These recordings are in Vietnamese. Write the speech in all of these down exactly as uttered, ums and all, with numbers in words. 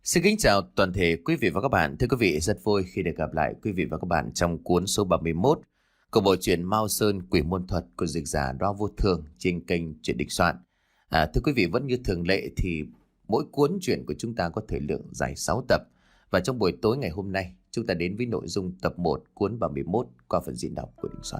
Xin kính chào toàn thể quý vị và các bạn. Thưa quý vị, rất vui khi được gặp lại quý vị và các bạn trong cuốn số ba mươi mốt của bộ truyện Mao Sơn Quỷ Môn Thuật của dịch giả Đoa Vô Thường trên kênh Truyện Đỉnh Soạn. À, thưa quý vị, vẫn như thường lệ thì mỗi cuốn truyện của chúng ta có thời lượng dài sáu tập. Và trong buổi tối ngày hôm nay, chúng ta đến với nội dung tập một cuốn ba mươi mốt qua phần diễn đọc của Đỉnh Soạn.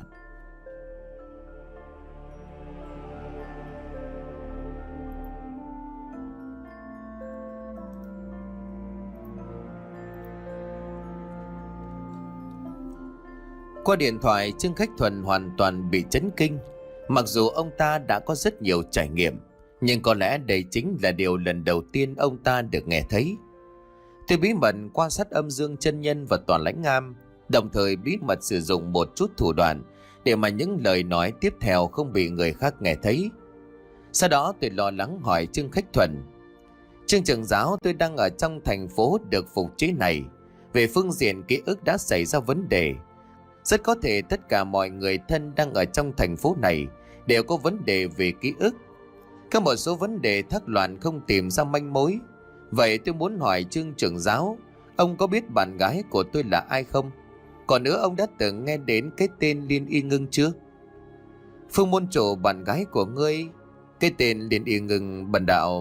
Qua điện thoại, Trương Khách Thuần hoàn toàn bị chấn kinh. Mặc dù ông ta đã có rất nhiều trải nghiệm, nhưng có lẽ đây chính là điều lần đầu tiên ông ta được nghe thấy. Tôi bí mật quan sát âm dương chân nhân và Toàn Lãnh Am, đồng thời bí mật sử dụng một chút thủ đoạn để mà những lời nói tiếp theo không bị người khác nghe thấy. Sau đó tôi lo lắng hỏi Trương Khách Thuần: Trương trưởng giáo, tôi đang ở trong thành phố được phục chế này. Về phương diện ký ức đã xảy ra vấn đề. Rất có thể tất cả mọi người thân đang ở trong thành phố này đều có vấn đề về ký ức. Có một số vấn đề thắc loạn không tìm ra manh mối. Vậy tôi muốn hỏi Trương trưởng giáo, ông có biết bạn gái của tôi là ai không? Còn nữa, ông đã từng nghe đến cái tên Liên Y Ngưng chưa? Phương môn chủ bạn gái của ngươi, cái tên Liên Y Ngưng bần đạo...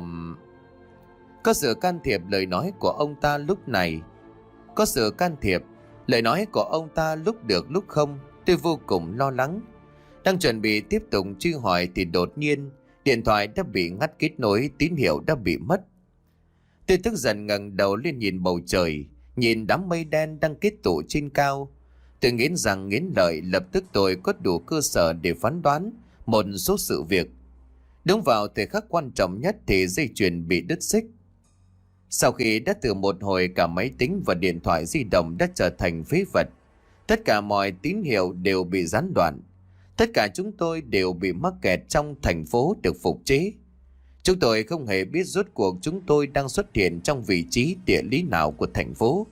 Có sự can thiệp lời nói của ông ta lúc này. Có sự can thiệp lời nói của ông ta lúc được lúc không. Tôi vô cùng lo lắng. Đang chuẩn bị tiếp tục truy hỏi thì đột nhiên điện thoại đã bị ngắt kết nối, tín hiệu đã bị mất. Tôi tức giận ngẩng đầu lên nhìn bầu trời, nhìn đám mây đen đang kết tụ trên cao. Tôi nghiến rằng nghiến lợi, lập tức tôi có đủ cơ sở để phán đoán một số sự việc. Đúng vào thời khắc quan trọng nhất thì dây chuyền bị đứt xích. Sau khi đã từ một hồi, cả máy tính và điện thoại di động đã trở thành phế vật. Tất cả mọi tín hiệu đều bị gián đoạn. Tất cả chúng tôi đều bị mắc kẹt trong thành phố được phục chế. Chúng tôi không hề biết rốt cuộc chúng tôi đang xuất hiện trong vị trí địa lý nào của thành phố.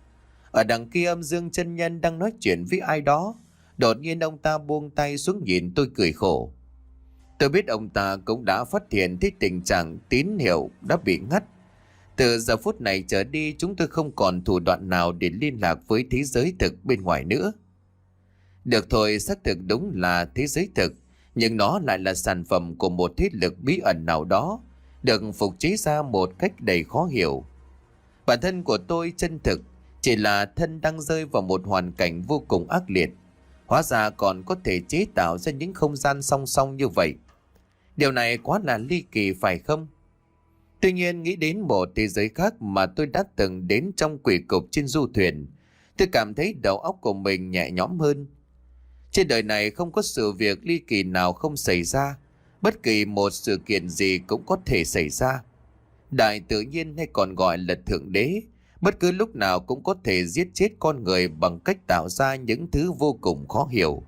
Ở đằng kia, âm dương chân nhân đang nói chuyện với ai đó. Đột nhiên ông ta buông tay xuống nhìn tôi cười khổ. Tôi biết ông ta cũng đã phát hiện thấy tình trạng tín hiệu đã bị ngắt. Từ giờ phút này trở đi, chúng tôi không còn thủ đoạn nào để liên lạc với thế giới thực bên ngoài nữa. Được thôi, xác thực đúng là thế giới thực, nhưng nó lại là sản phẩm của một thế lực bí ẩn nào đó, được phục chế ra một cách đầy khó hiểu. Bản thân của tôi chân thực chỉ là thân đang rơi vào một hoàn cảnh vô cùng ác liệt. Hóa ra còn có thể chế tạo ra những không gian song song như vậy. Điều này quá là ly kỳ phải không? Tuy nhiên, nghĩ đến một thế giới khác mà tôi đã từng đến trong quỷ cục trên du thuyền, tôi cảm thấy đầu óc của mình nhẹ nhõm hơn. Trên đời này không có sự việc ly kỳ nào không xảy ra. Bất kỳ một sự kiện gì cũng có thể xảy ra. Đại tự nhiên, hay còn gọi là thượng đế, bất cứ lúc nào cũng có thể giết chết con người bằng cách tạo ra những thứ vô cùng khó hiểu.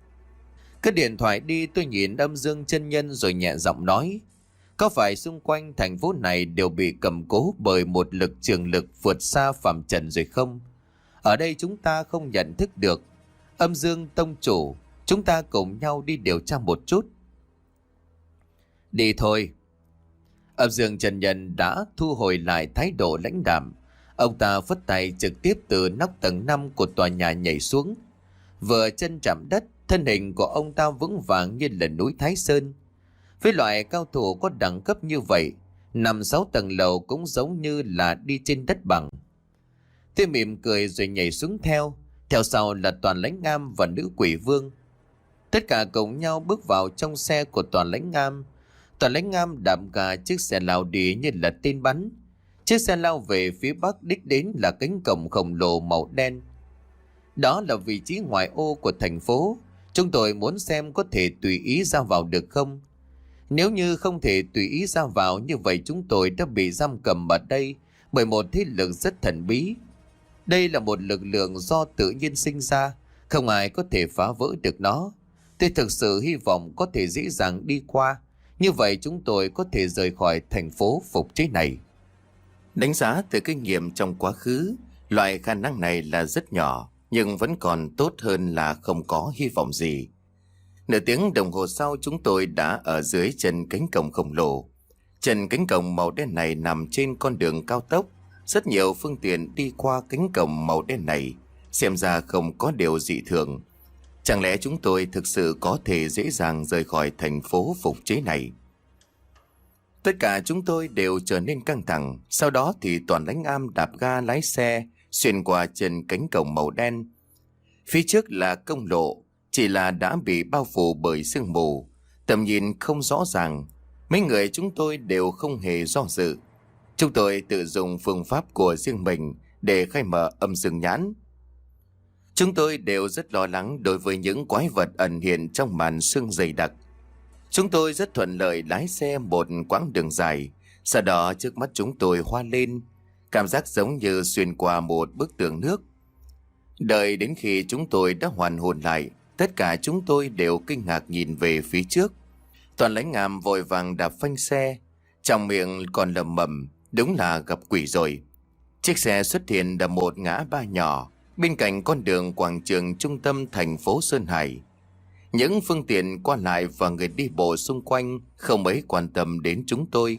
Cất điện thoại đi, tôi nhìn âm dương chân nhân rồi nhẹ giọng nói: Có phải xung quanh thành phố này đều bị cầm cố bởi một lực trường lực vượt xa phàm trần rồi không? Ở đây chúng ta không nhận thức được. Âm dương tông chủ, chúng ta cùng nhau đi điều tra một chút. Đi thôi. Âm dương chân nhân đã thu hồi lại thái độ lãnh đạm. Ông ta phất tay trực tiếp từ nóc tầng năm của tòa nhà nhảy xuống. Vừa chân chạm đất, thân hình của ông ta vững vàng như là núi Thái Sơn. Với loại cao thủ có đẳng cấp như vậy, năm sáu tầng lầu cũng giống như là đi trên đất bằng. Tôi mỉm cười rồi nhảy xuống theo. Theo sau là Toàn Lãnh Am và nữ quỷ vương. Tất cả cùng nhau bước vào trong xe của Toàn Lãnh Am. Toàn Lãnh Am đạp gà chiếc xe lao đi như là tên bắn. Chiếc xe lao về phía bắc, đích đến là cánh cổng khổng lồ màu đen. Đó là vị trí ngoại ô của thành phố. Chúng tôi muốn xem có thể tùy ý ra vào được không. Nếu như không thể tùy ý ra vào, như vậy chúng tôi đã bị giam cầm ở đây bởi một thế lực rất thần bí. Đây là một lực lượng do tự nhiên sinh ra, không ai có thể phá vỡ được nó. Tôi thực sự hy vọng có thể dễ dàng đi qua, như vậy chúng tôi có thể rời khỏi thành phố phục chế này. Đánh giá từ kinh nghiệm trong quá khứ, loại khả năng này là rất nhỏ, nhưng vẫn còn tốt hơn là không có hy vọng gì. Nửa tiếng đồng hồ sau, chúng tôi đã ở dưới chân cánh cổng khổng lồ. Chân cánh cổng màu đen này nằm trên con đường cao tốc. Rất nhiều phương tiện đi qua cánh cổng màu đen này, xem ra không có điều dị thường. Chẳng lẽ chúng tôi thực sự có thể dễ dàng rời khỏi thành phố phục chế này? Tất cả chúng tôi đều trở nên căng thẳng. Sau đó thì Toàn Lãnh Am đạp ga lái xe xuyên qua trên cánh cổng màu đen. Phía trước là công lộ, chỉ là đã bị bao phủ bởi sương mù, tầm nhìn không rõ ràng. Mấy người chúng tôi đều không hề do dự. Chúng tôi tự dùng phương pháp của riêng mình để khai mở âm dương nhãn. Chúng tôi đều rất lo lắng đối với những quái vật ẩn hiện trong màn sương dày đặc. Chúng tôi rất thuận lợi lái xe một quãng đường dài, sau đó trước mắt chúng tôi hoa lên, cảm giác giống như xuyên qua một bức tường nước. Đợi đến khi chúng tôi đã hoàn hồn lại, tất cả chúng tôi đều kinh ngạc nhìn về phía trước. Toàn Lãnh Am vội vàng đạp phanh xe, trong miệng còn lẩm bẩm, đúng là gặp quỷ rồi. Chiếc xe xuất hiện ở một ngã ba nhỏ, bên cạnh con đường quảng trường trung tâm thành phố Sơn Hải. Những phương tiện qua lại và người đi bộ xung quanh không mấy quan tâm đến chúng tôi.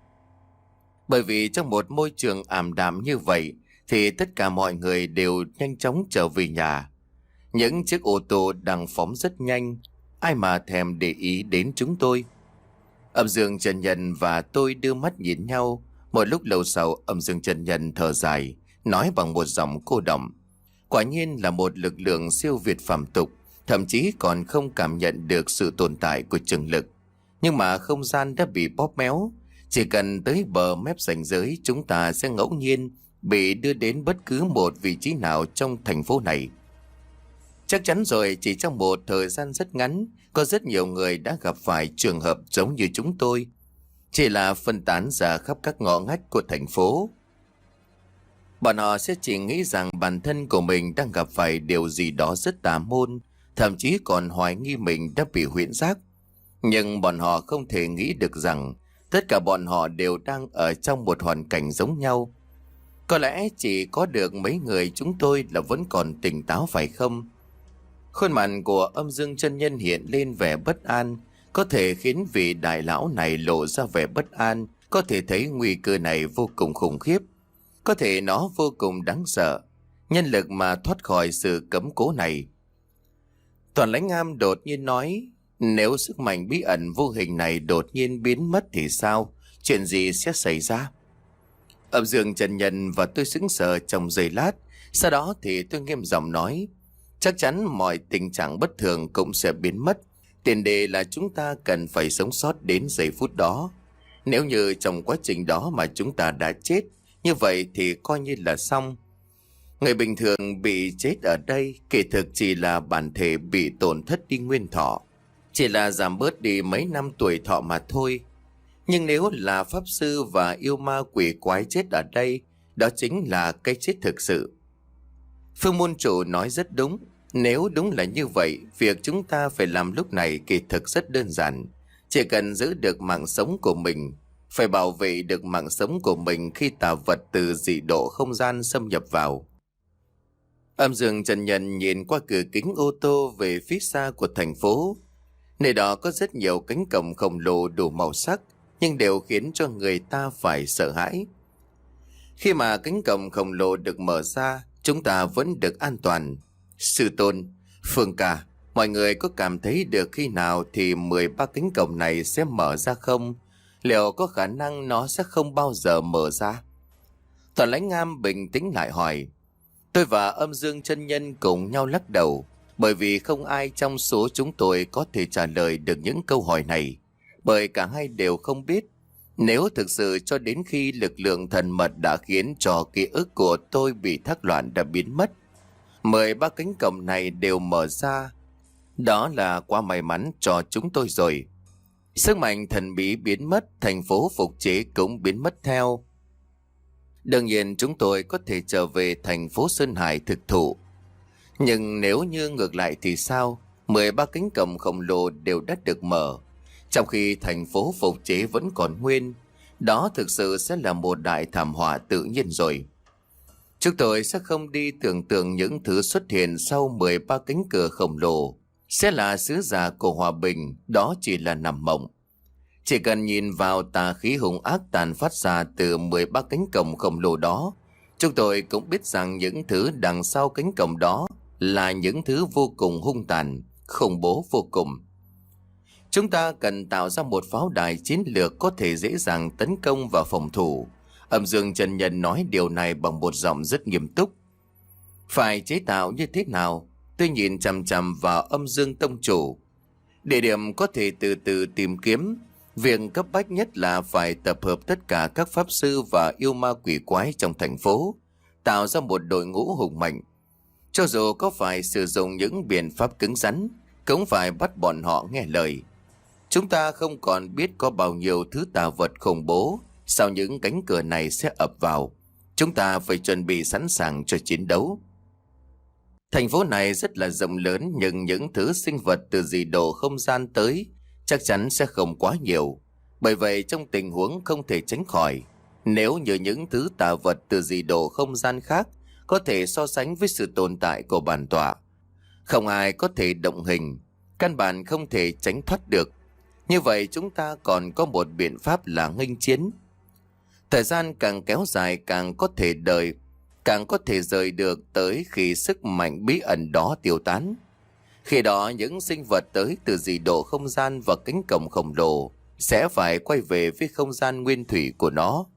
Bởi vì trong một môi trường ảm đạm như vậy thì tất cả mọi người đều nhanh chóng trở về nhà. Những chiếc ô tô đang phóng rất nhanh, ai mà thèm để ý đến chúng tôi. Âm Dương Chân Nhân và tôi đưa mắt nhìn nhau. Một lúc lâu sau, Âm Dương Chân Nhân thở dài, nói bằng một giọng cô đọng: quả nhiên là một lực lượng siêu việt phàm tục, thậm chí còn không cảm nhận được sự tồn tại của trường lực. Nhưng mà không gian đã bị bóp méo, chỉ cần tới bờ mép ranh giới, chúng ta sẽ ngẫu nhiên bị đưa đến bất cứ một vị trí nào trong thành phố này. Chắc chắn rồi, chỉ trong một thời gian rất ngắn, có rất nhiều người đã gặp phải trường hợp giống như chúng tôi, chỉ là phân tán ra khắp các ngõ ngách của thành phố. Bọn họ sẽ chỉ nghĩ rằng bản thân của mình đang gặp phải điều gì đó rất tà môn, thậm chí còn hoài nghi mình đã bị huyễn giác. Nhưng bọn họ không thể nghĩ được rằng tất cả bọn họ đều đang ở trong một hoàn cảnh giống nhau. Có lẽ chỉ có được mấy người chúng tôi là vẫn còn tỉnh táo phải không? Khuôn mặt của Âm Dương Chân Nhân hiện lên vẻ bất an, có thể khiến vị đại lão này lộ ra vẻ bất an, có thể thấy nguy cơ này vô cùng khủng khiếp, có thể nó vô cùng đáng sợ. Nhân lực mà thoát khỏi sự cấm cố này. Toàn Lãnh Am đột nhiên nói, nếu sức mạnh bí ẩn vô hình này đột nhiên biến mất thì sao? Chuyện gì sẽ xảy ra? Âm Dương Chân Nhân và tôi sững sờ trong giây lát, sau đó thì tôi nghiêm giọng nói, chắc chắn mọi tình trạng bất thường cũng sẽ biến mất. Tiền đề là chúng ta cần phải sống sót đến giây phút đó. Nếu như trong quá trình đó mà chúng ta đã chết, như vậy thì coi như là xong. Người bình thường bị chết ở đây kỳ thực chỉ là bản thể bị tổn thất đi nguyên thọ, chỉ là giảm bớt đi mấy năm tuổi thọ mà thôi. Nhưng nếu là pháp sư và yêu ma quỷ quái chết ở đây, đó chính là cái chết thực sự. Phương môn chủ nói rất đúng. Nếu đúng là như vậy, việc chúng ta phải làm lúc này kỳ thực rất đơn giản. Chỉ cần giữ được mạng sống của mình, phải bảo vệ được mạng sống của mình khi tà vật từ dị độ không gian xâm nhập vào. Âm Dương Chân Nhân nhìn qua cửa kính ô tô về phía xa của thành phố. Nơi đó có rất nhiều cánh cổng khổng lồ đủ màu sắc, nhưng đều khiến cho người ta phải sợ hãi. Khi mà cánh cổng khổng lồ được mở ra, chúng ta vẫn được an toàn. Sư Tôn, Phương Ca, mọi người có cảm thấy được khi nào thì mười ba cánh cổng này sẽ mở ra không? Liệu có khả năng nó sẽ không bao giờ mở ra? Toàn Lãnh Am bình tĩnh lại hỏi. Tôi và Âm Dương Chân Nhân cùng nhau lắc đầu, bởi vì không ai trong số chúng tôi có thể trả lời được những câu hỏi này, bởi cả hai đều không biết. Nếu thực sự cho đến khi lực lượng thần mật đã khiến cho ký ức của tôi bị thác loạn đã biến mất, mười ba cánh cổng này đều mở ra, đó là quá may mắn cho chúng tôi rồi. Sức mạnh thần bí biến mất, thành phố phục chế cũng biến mất theo. Đương nhiên chúng tôi có thể trở về thành phố Sơn Hải thực thụ. Nhưng nếu như ngược lại thì sao? mười ba cánh cổng khổng lồ đều đã được mở, trong khi thành phố phục chế vẫn còn nguyên. Đó thực sự sẽ là một đại thảm họa tự nhiên rồi. Chúng tôi sẽ không đi tưởng tượng những thứ xuất hiện sau mười ba cánh cửa khổng lồ sẽ là sứ giả của hòa bình, đó chỉ là nằm mộng. Chỉ cần nhìn vào tà khí hung ác tàn phát ra từ mười ba cánh cổng khổng lồ đó, Chúng tôi cũng biết rằng những thứ đằng sau cánh cổng đó là những thứ vô cùng hung tàn, khủng bố vô cùng. Chúng ta cần tạo ra một pháo đài chiến lược có thể dễ dàng tấn công và phòng thủ. Âm Dương Chân Nhân nói điều này bằng một giọng rất nghiêm túc. Phải chế tạo như thế nào? Tôi nhìn chằm chằm vào Âm Dương Tông Chủ. Địa điểm có thể từ từ tìm kiếm. Việc cấp bách nhất là phải tập hợp tất cả các pháp sư và yêu ma quỷ quái trong thành phố, tạo ra một đội ngũ hùng mạnh. Cho dù có phải sử dụng những biện pháp cứng rắn, cũng phải bắt bọn họ nghe lời. Chúng ta không còn biết có bao nhiêu thứ tà vật khủng bố sau những cánh cửa này sẽ ập vào. Chúng ta phải chuẩn bị sẵn sàng cho chiến đấu. Thành phố này rất là rộng lớn, nhưng những thứ sinh vật từ dị độ không gian tới chắc chắn sẽ không quá nhiều. Bởi vậy trong tình huống không thể tránh khỏi, nếu như những thứ tà vật từ dị độ không gian khác có thể so sánh với sự tồn tại của bản tọa, không ai có thể động hình, căn bản không thể tránh thoát được. Như vậy chúng ta còn có một biện pháp là nghênh chiến. Thời gian càng kéo dài càng có thể đợi, càng có thể rời được tới khi sức mạnh bí ẩn đó tiêu tán. Khi đó những sinh vật tới từ dị độ không gian và cánh cổng khổng lồ sẽ phải quay về với không gian nguyên thủy của nó.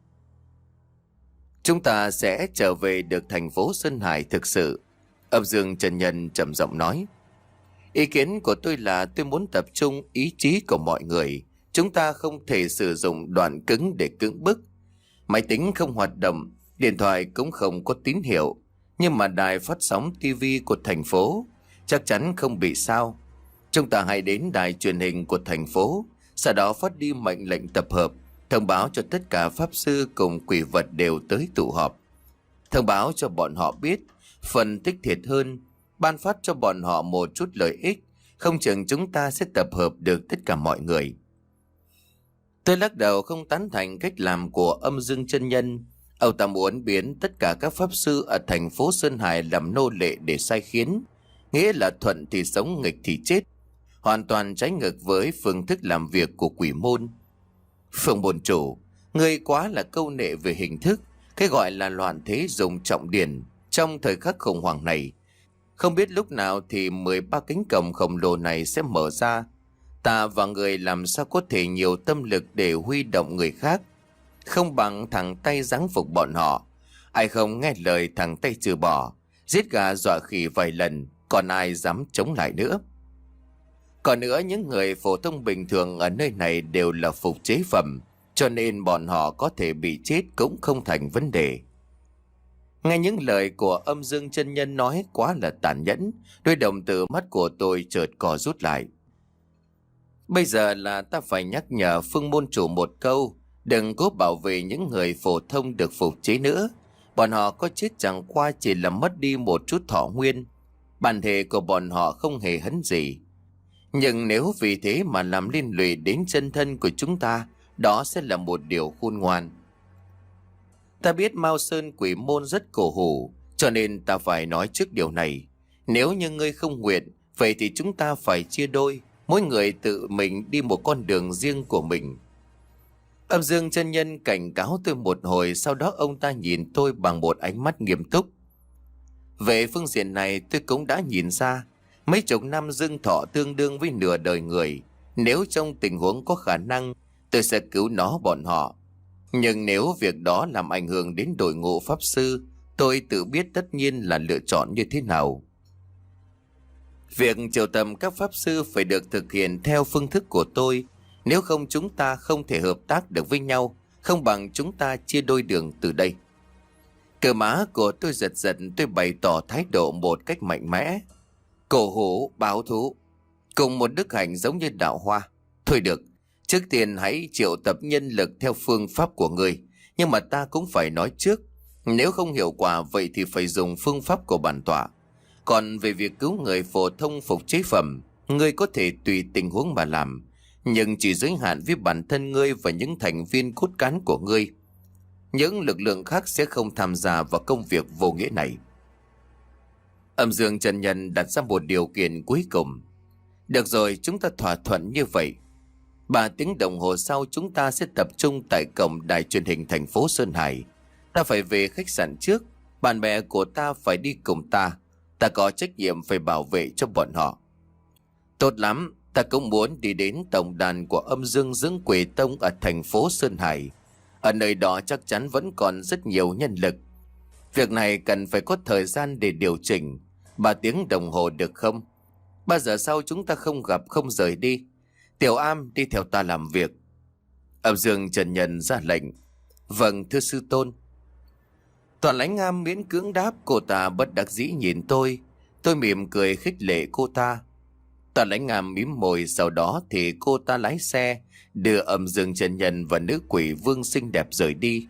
Chúng ta sẽ trở về được thành phố Sơn Hải thực sự. Âm Dương Chân Nhân trầm giọng nói. Ý kiến của tôi là tôi muốn tập trung ý chí của mọi người. Chúng ta không thể sử dụng đoạn cứng để cưỡng bức. Máy tính không hoạt động, điện thoại cũng không có tín hiệu, nhưng mà đài phát sóng tivi của thành phố chắc chắn không bị sao. Chúng ta hãy đến đài truyền hình của thành phố, sau đó phát đi mệnh lệnh tập hợp, thông báo cho tất cả pháp sư cùng quỷ vật đều tới tụ họp. Thông báo cho bọn họ biết, phân tích thiệt hơn, ban phát cho bọn họ một chút lợi ích, không chừng chúng ta sẽ tập hợp được tất cả mọi người. Tôi lắc đầu không tán thành cách làm của Âm Dương Chân Nhân. Ông ta muốn biến tất cả các pháp sư ở thành phố Sơn Hải làm nô lệ để sai khiến, nghĩa là thuận thì sống, nghịch thì chết, hoàn toàn trái ngược với phương thức làm việc của quỷ môn. Phượng Bồn Chủ, ngươi quá là câu nệ về hình thức. Cái gọi là loạn thế dùng trọng điển trong thời khắc khủng hoảng này, không biết lúc nào thì mười ba cánh cổng khổng lồ này sẽ mở ra. Ta và người làm sao có thể nhiều tâm lực để huy động người khác, không bằng thẳng tay giáng phục bọn họ. Ai không nghe lời thẳng tay trừ bỏ, giết gà dọa khỉ vài lần, còn ai dám chống lại nữa. Còn nữa, những người phổ thông bình thường ở nơi này đều là phục chế phẩm, cho nên bọn họ có thể bị chết cũng không thành vấn đề. Nghe những lời của Âm Dương Chân Nhân nói quá là tàn nhẫn, đôi đồng tử mắt của tôi chợt co rút lại. Bây giờ là ta phải nhắc nhở Phương Môn Chủ một câu, đừng cố bảo vệ những người phổ thông được phục chế nữa. Bọn họ có chết chẳng qua chỉ là mất đi một chút thọ nguyên, bản thể của bọn họ không hề hấn gì. Nhưng nếu vì thế mà làm liên lụy đến chân thân của chúng ta, đó sẽ là một điều khôn ngoan. Ta biết Mao Sơn Quỷ Môn rất cổ hủ, cho nên ta phải nói trước điều này. Nếu như ngươi không nguyện, vậy thì chúng ta phải chia đôi, mỗi người tự mình đi một con đường riêng của mình. Âm Dương Chân Nhân cảnh cáo tôi một hồi, sau đó ông ta nhìn tôi bằng một ánh mắt nghiêm túc. Về phương diện này tôi cũng đã nhìn ra, mấy chục năm dương thọ tương đương với nửa đời người. Nếu trong tình huống có khả năng, tôi sẽ cứu nó bọn họ. Nhưng nếu việc đó làm ảnh hưởng đến đội ngũ pháp sư, tôi tự biết tất nhiên là lựa chọn như thế nào. Việc triệu tập các pháp sư phải được thực hiện theo phương thức của tôi. Nếu không chúng ta không thể hợp tác được với nhau, không bằng chúng ta chia đôi đường từ đây. Cờ má của tôi giật giật, tôi bày tỏ thái độ một cách mạnh mẽ. Cổ hủ, báo thú, cùng một đức hạnh giống như đạo hoa. Thôi được, trước tiên hãy triệu tập nhân lực theo phương pháp của ngươi. Nhưng mà ta cũng phải nói trước, nếu không hiệu quả vậy thì phải dùng phương pháp của bản tọa. Còn về việc cứu người phổ thông phục chế phẩm, ngươi có thể tùy tình huống mà làm, nhưng chỉ giới hạn với bản thân ngươi và những thành viên cốt cán của ngươi. Những lực lượng khác sẽ không tham gia vào công việc vô nghĩa này. Âm Dương Chân Nhân đặt ra một điều kiện cuối cùng. Được rồi, chúng ta thỏa thuận như vậy. Ba tiếng đồng hồ sau chúng ta sẽ tập trung tại cổng đài truyền hình thành phố Sơn Hải. Ta phải về khách sạn trước. Bạn bè của ta phải đi cùng ta. Ta có trách nhiệm phải bảo vệ cho bọn họ. Tốt lắm, ta cũng muốn đi đến tổng đàn của âm dương dưỡng quỷ tông ở thành phố Sơn Hải. Ở nơi đó chắc chắn vẫn còn rất nhiều nhân lực. Việc này cần phải có thời gian để điều chỉnh. Ba tiếng đồng hồ được không? Ba giờ sau chúng ta không gặp không rời đi. Tiểu Am đi theo ta làm việc. Âm dương Trần Nhân ra lệnh. Vâng thưa sư tôn. Toàn Lãnh Am miễn cưỡng đáp. Cô ta bất đắc dĩ nhìn tôi. Tôi mỉm cười khích lệ cô ta. Toàn Lãnh Am mím môi. Sau đó thì cô ta lái xe đưa Âm Dương Trần Nhân và nữ quỷ vương xinh đẹp rời đi.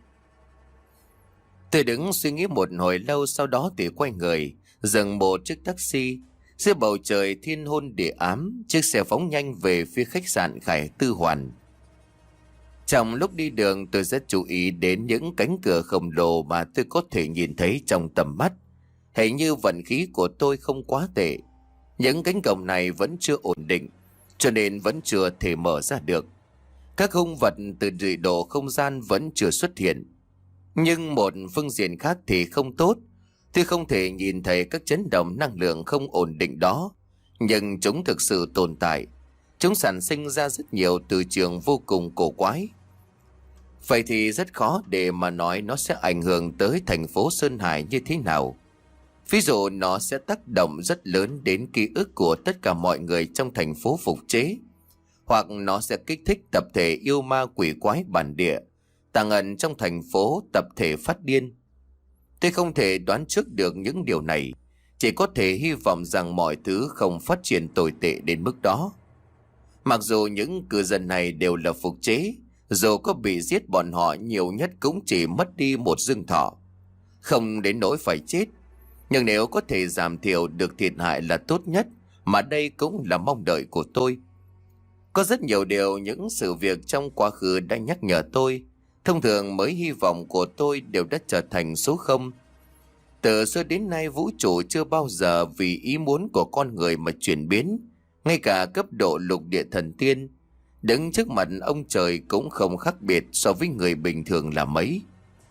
Tôi đứng suy nghĩ một hồi lâu. Sau đó thì quay người dừng một chiếc taxi. Giữa bầu trời thiên hôn địa ám, chiếc xe phóng nhanh về phía khách sạn Khải Tư Hoàn. Trong lúc đi đường tôi rất chú ý đến những cánh cửa khổng lồ mà tôi có thể nhìn thấy trong tầm mắt. Hình như vận khí của tôi không quá tệ. Những cánh cổng này vẫn chưa ổn định, cho nên vẫn chưa thể mở ra được. Các hung vật từ dị độ không gian vẫn chưa xuất hiện. Nhưng một phương diện khác thì không tốt. Tôi không thể nhìn thấy các chấn động năng lượng không ổn định đó, nhưng chúng thực sự tồn tại. Chúng sản sinh ra rất nhiều từ trường vô cùng cổ quái. Vậy thì rất khó để mà nói nó sẽ ảnh hưởng tới thành phố Sơn Hải như thế nào. Ví dụ nó sẽ tác động rất lớn đến ký ức của tất cả mọi người trong thành phố phục chế. Hoặc nó sẽ kích thích tập thể yêu ma quỷ quái bản địa, tàng ẩn trong thành phố tập thể phát điên. Tôi không thể đoán trước được những điều này, chỉ có thể hy vọng rằng mọi thứ không phát triển tồi tệ đến mức đó. Mặc dù những cư dân này đều là phục chế, dù có bị giết bọn họ nhiều nhất cũng chỉ mất đi một dương thọ, không đến nỗi phải chết. Nhưng nếu có thể giảm thiểu được thiệt hại là tốt nhất, mà đây cũng là mong đợi của tôi. Có rất nhiều điều, những sự việc trong quá khứ đã nhắc nhở tôi. Thông thường mới hy vọng của tôi đều đã trở thành số không. Từ xưa đến nay vũ trụ chưa bao giờ vì ý muốn của con người mà chuyển biến. Ngay cả cấp độ lục địa thần tiên, đứng trước mặt ông trời cũng không khác biệt so với người bình thường là mấy.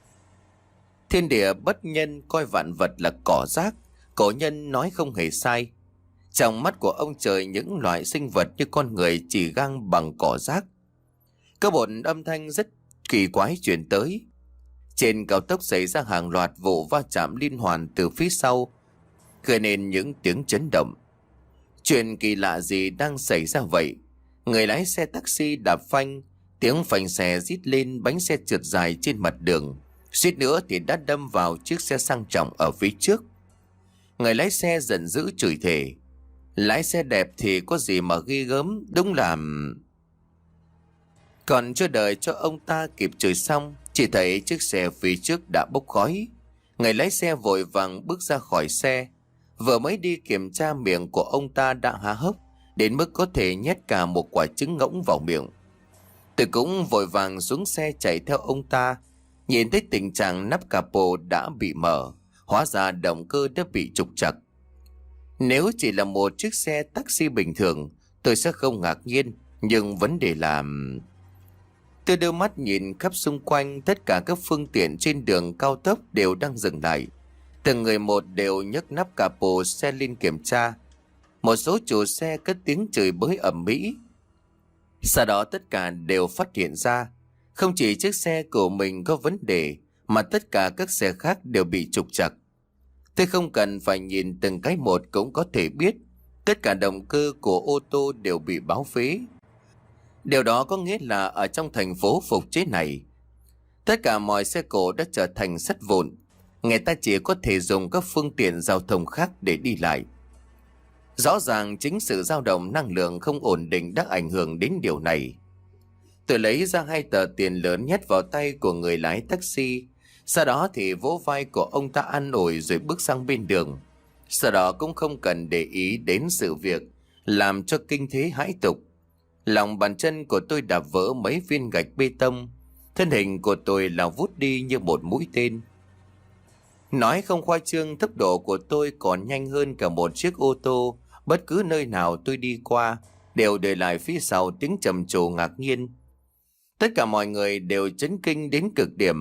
Thiên địa bất nhân, coi vạn vật là cỏ rác. Cổ nhân nói không hề sai. Trong mắt của ông trời, những loại sinh vật như con người chỉ gang bằng cỏ rác. Có một âm thanh rất kỳ quái truyền tới. Trên cao tốc xảy ra hàng loạt vụ va chạm liên hoàn từ phía sau, gây nên những tiếng chấn động. Chuyện kỳ lạ gì đang xảy ra vậy? Người lái xe taxi đạp phanh, tiếng phanh xe rít lên, bánh xe trượt dài trên mặt đường, suýt nữa thì đã đâm vào chiếc xe sang trọng ở phía trước. Người lái xe giận dữ chửi thề. Lái xe đẹp thì có gì mà ghê gớm, đúng là... Còn chưa đợi cho ông ta kịp chửi xong, chỉ thấy chiếc xe phía trước đã bốc khói. Người lái xe vội vàng bước ra khỏi xe. Vừa mới đi kiểm tra, miệng của ông ta đã há hốc đến mức có thể nhét cả một quả trứng ngỗng vào miệng. Tôi cũng vội vàng xuống xe chạy theo ông ta. Nhìn thấy tình trạng nắp capo đã bị mở, hóa ra động cơ đã bị trục trặc. Nếu chỉ là một chiếc xe taxi bình thường, tôi sẽ không ngạc nhiên. Nhưng vấn đề là... Tôi đưa mắt nhìn khắp xung quanh, tất cả các phương tiện trên đường cao tốc đều đang dừng lại. Từng người một đều nhấc nắp capo xe lên kiểm tra. Một số chủ xe cất tiếng chửi bới ầm ĩ. Sau đó tất cả đều phát hiện ra, không chỉ chiếc xe của mình có vấn đề, mà tất cả các xe khác đều bị trục trặc. Tôi không cần phải nhìn từng cái một cũng có thể biết, tất cả động cơ của ô tô đều bị báo phế. Điều đó có nghĩa là ở trong thành phố phục chế này, tất cả mọi xe cộ đã trở thành sắt vụn. Người ta chỉ có thể dùng các phương tiện giao thông khác để đi lại. Rõ ràng chính sự dao động năng lượng không ổn định đã ảnh hưởng đến điều này. Tôi lấy ra hai tờ tiền lớn nhét vào tay của người lái taxi. Sau đó thì vỗ vai của ông ta an ủi rồi bước sang bên đường. Sau đó cũng không cần để ý đến sự việc làm cho kinh thế hãi tục. Lòng bàn chân của tôi đạp vỡ mấy viên gạch bê tông. Thân hình của tôi lao vút đi như một mũi tên. Nói không khoa trương, tốc độ của tôi còn nhanh hơn cả một chiếc ô tô. Bất cứ nơi nào tôi đi qua đều để lại phía sau tiếng trầm trồ ngạc nhiên. Tất cả mọi người đều chấn kinh đến cực điểm.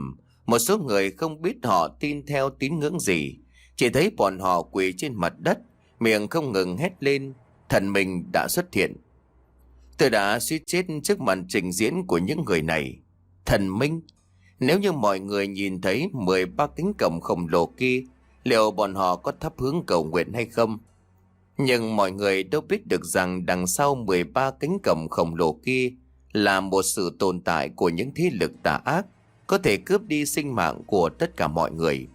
Một số người không biết họ tin theo tín ngưỡng gì, chỉ thấy bọn họ quỳ trên mặt đất, miệng không ngừng hét lên, thần mình đã xuất hiện. Tôi đã suýt chết trước màn trình diễn của những người này. Thần minh? Nếu như mọi người nhìn thấy mười ba cánh cổng khổng lồ kia, liệu bọn họ có thắp hướng cầu nguyện hay không? Nhưng mọi người đâu biết được rằng đằng sau mười ba cánh cổng khổng lồ kia là một sự tồn tại của những thế lực tà ác, có thể cướp đi sinh mạng của tất cả mọi người.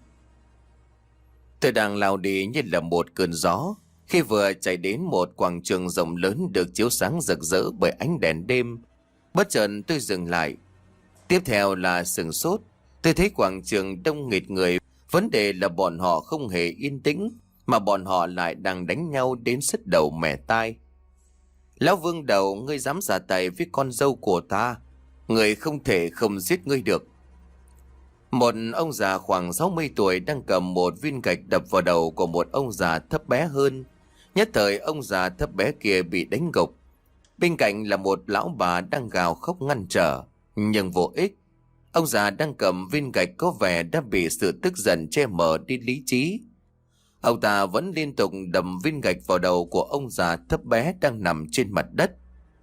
Tôi đang lao đi như là một cơn gió, khi vừa chạy đến một quảng trường rộng lớn được chiếu sáng rực rỡ bởi ánh đèn đêm. Bất chợt tôi dừng lại. Tiếp theo là sửng sốt. Tôi thấy quảng trường đông nghịt người. Vấn đề là bọn họ không hề yên tĩnh, mà bọn họ lại đang đánh nhau đến sứt đầu mẻ tai. Lão Vương Đầu, ngươi dám ra tay với con dâu của ta, ngươi không thể không giết ngươi được. Một ông già khoảng sáu mươi tuổi đang cầm một viên gạch đập vào đầu của một ông già thấp bé hơn. Nhất thời ông già thấp bé kia bị đánh gục. Bên cạnh là một lão bà đang gào khóc ngăn trở, nhưng vô ích. Ông già đang cầm viên gạch có vẻ đã bị sự tức giận che mờ đi lý trí. Ông ta vẫn liên tục đập viên gạch vào đầu của ông già thấp bé đang nằm trên mặt đất.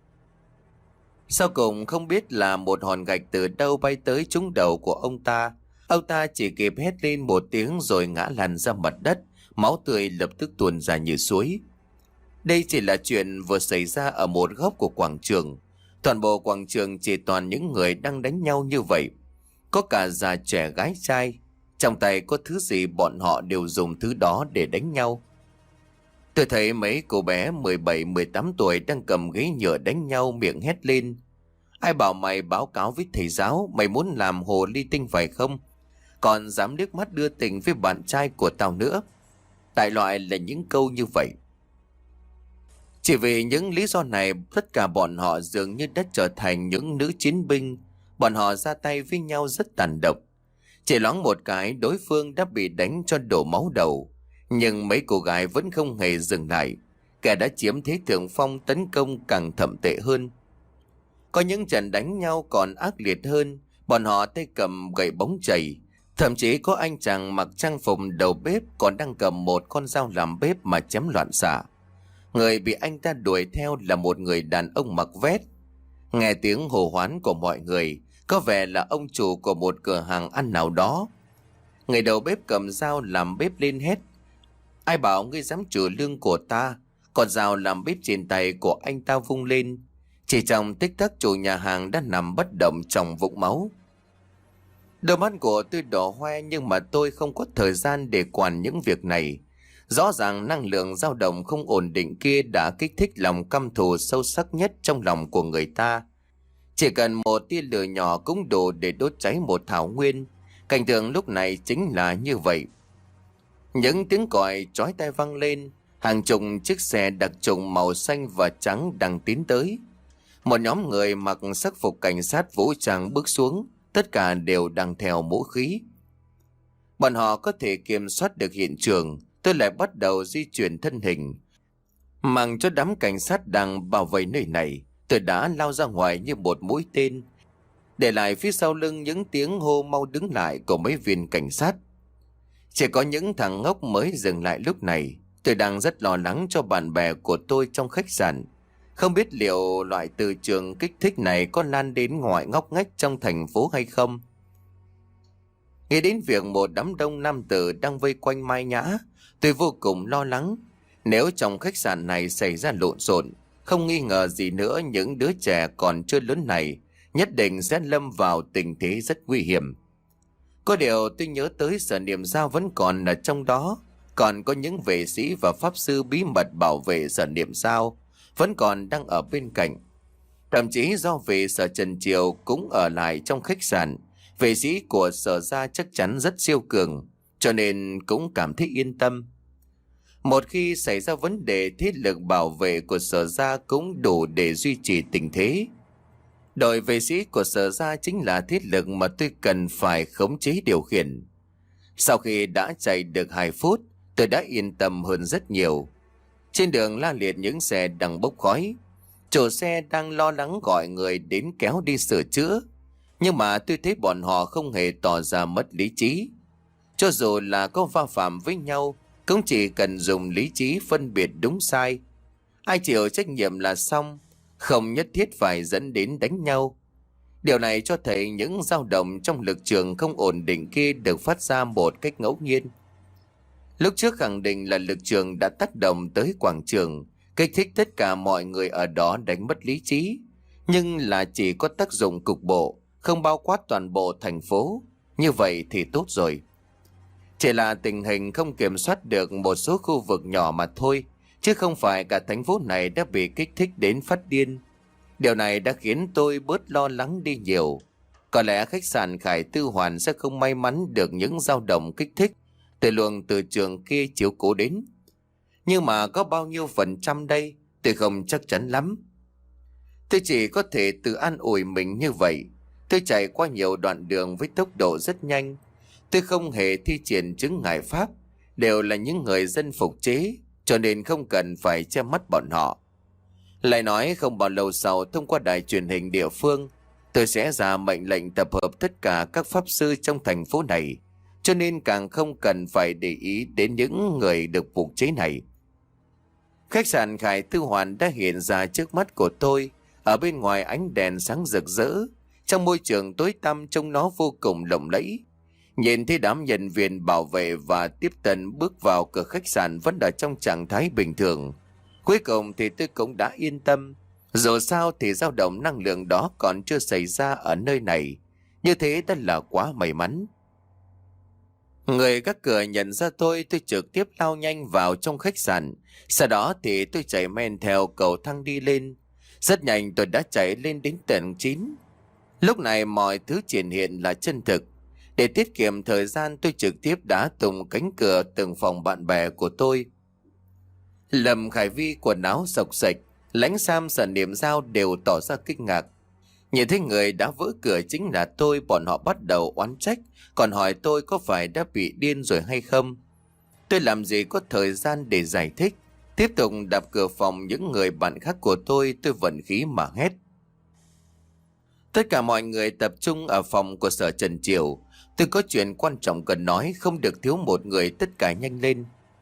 Sau cùng không biết là một hòn gạch từ đâu bay tới trúng đầu của ông ta. Ông ta chỉ kịp hét lên một tiếng rồi ngã lăn ra mặt đất, máu tươi lập tức tuôn ra như suối. Đây chỉ là chuyện vừa xảy ra ở một góc của quảng trường. Toàn bộ quảng trường chỉ toàn những người đang đánh nhau như vậy. Có cả già trẻ gái trai. Trong tay có thứ gì bọn họ đều dùng thứ đó để đánh nhau. Tôi thấy mấy cô bé mười bảy mười tám tuổi đang cầm ghế nhựa đánh nhau, miệng hét lên: ai bảo mày báo cáo với thầy giáo, mày muốn làm hồ ly tinh phải không? Còn dám liếc mắt đưa tình với bạn trai của tao nữa. Đại loại là những câu như vậy. Chỉ vì những lý do này, tất cả bọn họ dường như đã trở thành những nữ chiến binh. Bọn họ ra tay với nhau rất tàn độc. Chỉ loáng một cái, đối phương đã bị đánh cho đổ máu đầu. Nhưng mấy cô gái vẫn không hề dừng lại. Kẻ đã chiếm thế thượng phong tấn công càng thậm tệ hơn. Có những trận đánh nhau còn ác liệt hơn. Bọn họ tay cầm gậy bóng chày. Thậm chí có anh chàng mặc trang phục đầu bếp còn đang cầm một con dao làm bếp mà chém loạn xạ. Người bị anh ta đuổi theo là một người đàn ông mặc vest. Nghe tiếng hô hoán của mọi người, có vẻ là ông chủ của một cửa hàng ăn nào đó. Người đầu bếp cầm dao làm bếp lên hét: ai bảo ngươi dám trừ lương của ta? Còn dao làm bếp trên tay của anh ta vung lên. Chỉ trong tích tắc chủ nhà hàng đã nằm bất động trong vũng máu. Đôi mắt của tôi đỏ hoe, nhưng mà tôi không có thời gian để quản những việc này. Rõ ràng năng lượng dao động không ổn định kia đã kích thích lòng căm thù sâu sắc nhất trong lòng của người ta. Chỉ cần một tia lửa nhỏ cũng đủ để đốt cháy một thảo nguyên. Cảnh tượng lúc này chính là như vậy. Những tiếng còi chói tai vang lên. Hàng chục chiếc xe đặc trùng màu xanh và trắng đang tiến tới. Một nhóm người mặc sắc phục cảnh sát vũ trang bước xuống. Tất cả đều đang theo vũ khí. Bọn họ có thể kiểm soát được hiện trường. Tôi lại bắt đầu di chuyển thân hình. Mang cho đám cảnh sát đang bảo vệ nơi này, tôi đã lao ra ngoài như một mũi tên, để lại phía sau lưng những tiếng hô mau đứng lại của mấy viên cảnh sát. Chỉ có những thằng ngốc mới dừng lại lúc này. Tôi đang rất lo lắng cho bạn bè của tôi trong khách sạn. Không biết liệu loại từ trường kích thích này có lan đến ngoại ngóc ngách trong thành phố hay không. Nghĩ đến việc một đám đông nam tử đang vây quanh Mai Nhã, tôi vô cùng lo lắng. Nếu trong khách sạn này xảy ra lộn xộn, không nghi ngờ gì nữa những đứa trẻ còn chưa lớn này nhất định sẽ lâm vào tình thế rất nguy hiểm. Có điều tôi nhớ tới Sở Niệm Giao vẫn còn ở trong đó. Còn có những vệ sĩ và pháp sư bí mật bảo vệ Sở Niệm Giao vẫn còn đang ở bên cạnh. Thậm chí do về Sở Trần Triều cũng ở lại trong khách sạn, vệ sĩ của Sở gia chắc chắn rất siêu cường, cho nên cũng cảm thấy yên tâm. Một khi xảy ra vấn đề, thế lực bảo vệ của Sở gia cũng đủ để duy trì tình thế. Đội vệ sĩ của Sở gia chính là thiết lực mà tôi cần phải khống chế điều khiển. Sau khi đã chạy được hai phút, tôi đã yên tâm hơn rất nhiều. Trên đường la liệt những xe đang bốc khói. Chủ xe đang lo lắng gọi người đến kéo đi sửa chữa. Nhưng mà tôi thấy bọn họ không hề tỏ ra mất lý trí. Cho dù là có va phạm với nhau, cũng chỉ cần dùng lý trí phân biệt đúng sai. Ai chịu trách nhiệm là xong, không nhất thiết phải dẫn đến đánh nhau. Điều này cho thấy những dao động trong lực trường không ổn định kia được phát ra một cách ngẫu nhiên. Lúc trước khẳng định là lực trường đã tác động tới quảng trường, kích thích tất cả mọi người ở đó đánh mất lý trí. Nhưng là chỉ có tác dụng cục bộ, không bao quát toàn bộ thành phố. Như vậy thì tốt rồi. Chỉ là tình hình không kiểm soát được một số khu vực nhỏ mà thôi, chứ không phải cả thành phố này đã bị kích thích đến phát điên. Điều này đã khiến tôi bớt lo lắng đi nhiều. Có lẽ khách sạn Khải Tư Hoàn sẽ không may mắn được những dao động kích thích từ luồng từ trường kia chiếu cố đến. Nhưng mà có bao nhiêu phần trăm đây, tôi không chắc chắn lắm. Tôi chỉ có thể tự an ủi mình như vậy. Tôi chạy qua nhiều đoạn đường với tốc độ rất nhanh. Tôi không hề thi triển chứng ngại pháp, đều là những người dân phục chế, cho nên không cần phải che mắt bọn họ. Lại nói không bao lâu sau, thông qua đài truyền hình địa phương, tôi sẽ ra mệnh lệnh tập hợp tất cả các pháp sư trong thành phố này, cho nên càng không cần phải để ý đến những người được phục chế này. Khách sạn Khải Tư Hoàn đã hiện ra trước mắt của tôi. Ở bên ngoài ánh đèn sáng rực rỡ, trong môi trường tối tăm trông nó vô cùng lộng lẫy. Nhìn thấy đám nhân viên bảo vệ và tiếp tân bước vào cửa khách sạn vẫn ở trong trạng thái bình thường. Cuối cùng thì tôi cũng đã yên tâm. Dù sao thì dao động năng lượng đó còn chưa xảy ra ở nơi này. Như thế đã là quá may mắn. Người các cửa nhận ra tôi, tôi trực tiếp lao nhanh vào trong khách sạn. Sau đó thì tôi chạy men theo cầu thang đi lên. Rất nhanh tôi đã chạy lên đến tầng chín. Lúc này mọi thứ triển hiện là chân thực. Để tiết kiệm thời gian, tôi trực tiếp đã tung cánh cửa từng phòng bạn bè của tôi. Lâm Khải Vi quần áo sộc sạch, Lãnh Sam và Niệm Giao đều tỏ ra kinh ngạc. Nhìn thấy người đã vỡ cửa chính là tôi, bọn họ bắt đầu oán trách, còn hỏi tôi có phải đã bị điên rồi hay không. Tôi làm gì có thời gian để giải thích. Tiếp tục đập cửa phòng những người bạn khác của tôi, tôi vận khí mà hét. Tất cả mọi người tập trung ở phòng của sở Trần Triều. Tôi có chuyện quan trọng cần nói, không được thiếu một người, tất cả nhanh lên.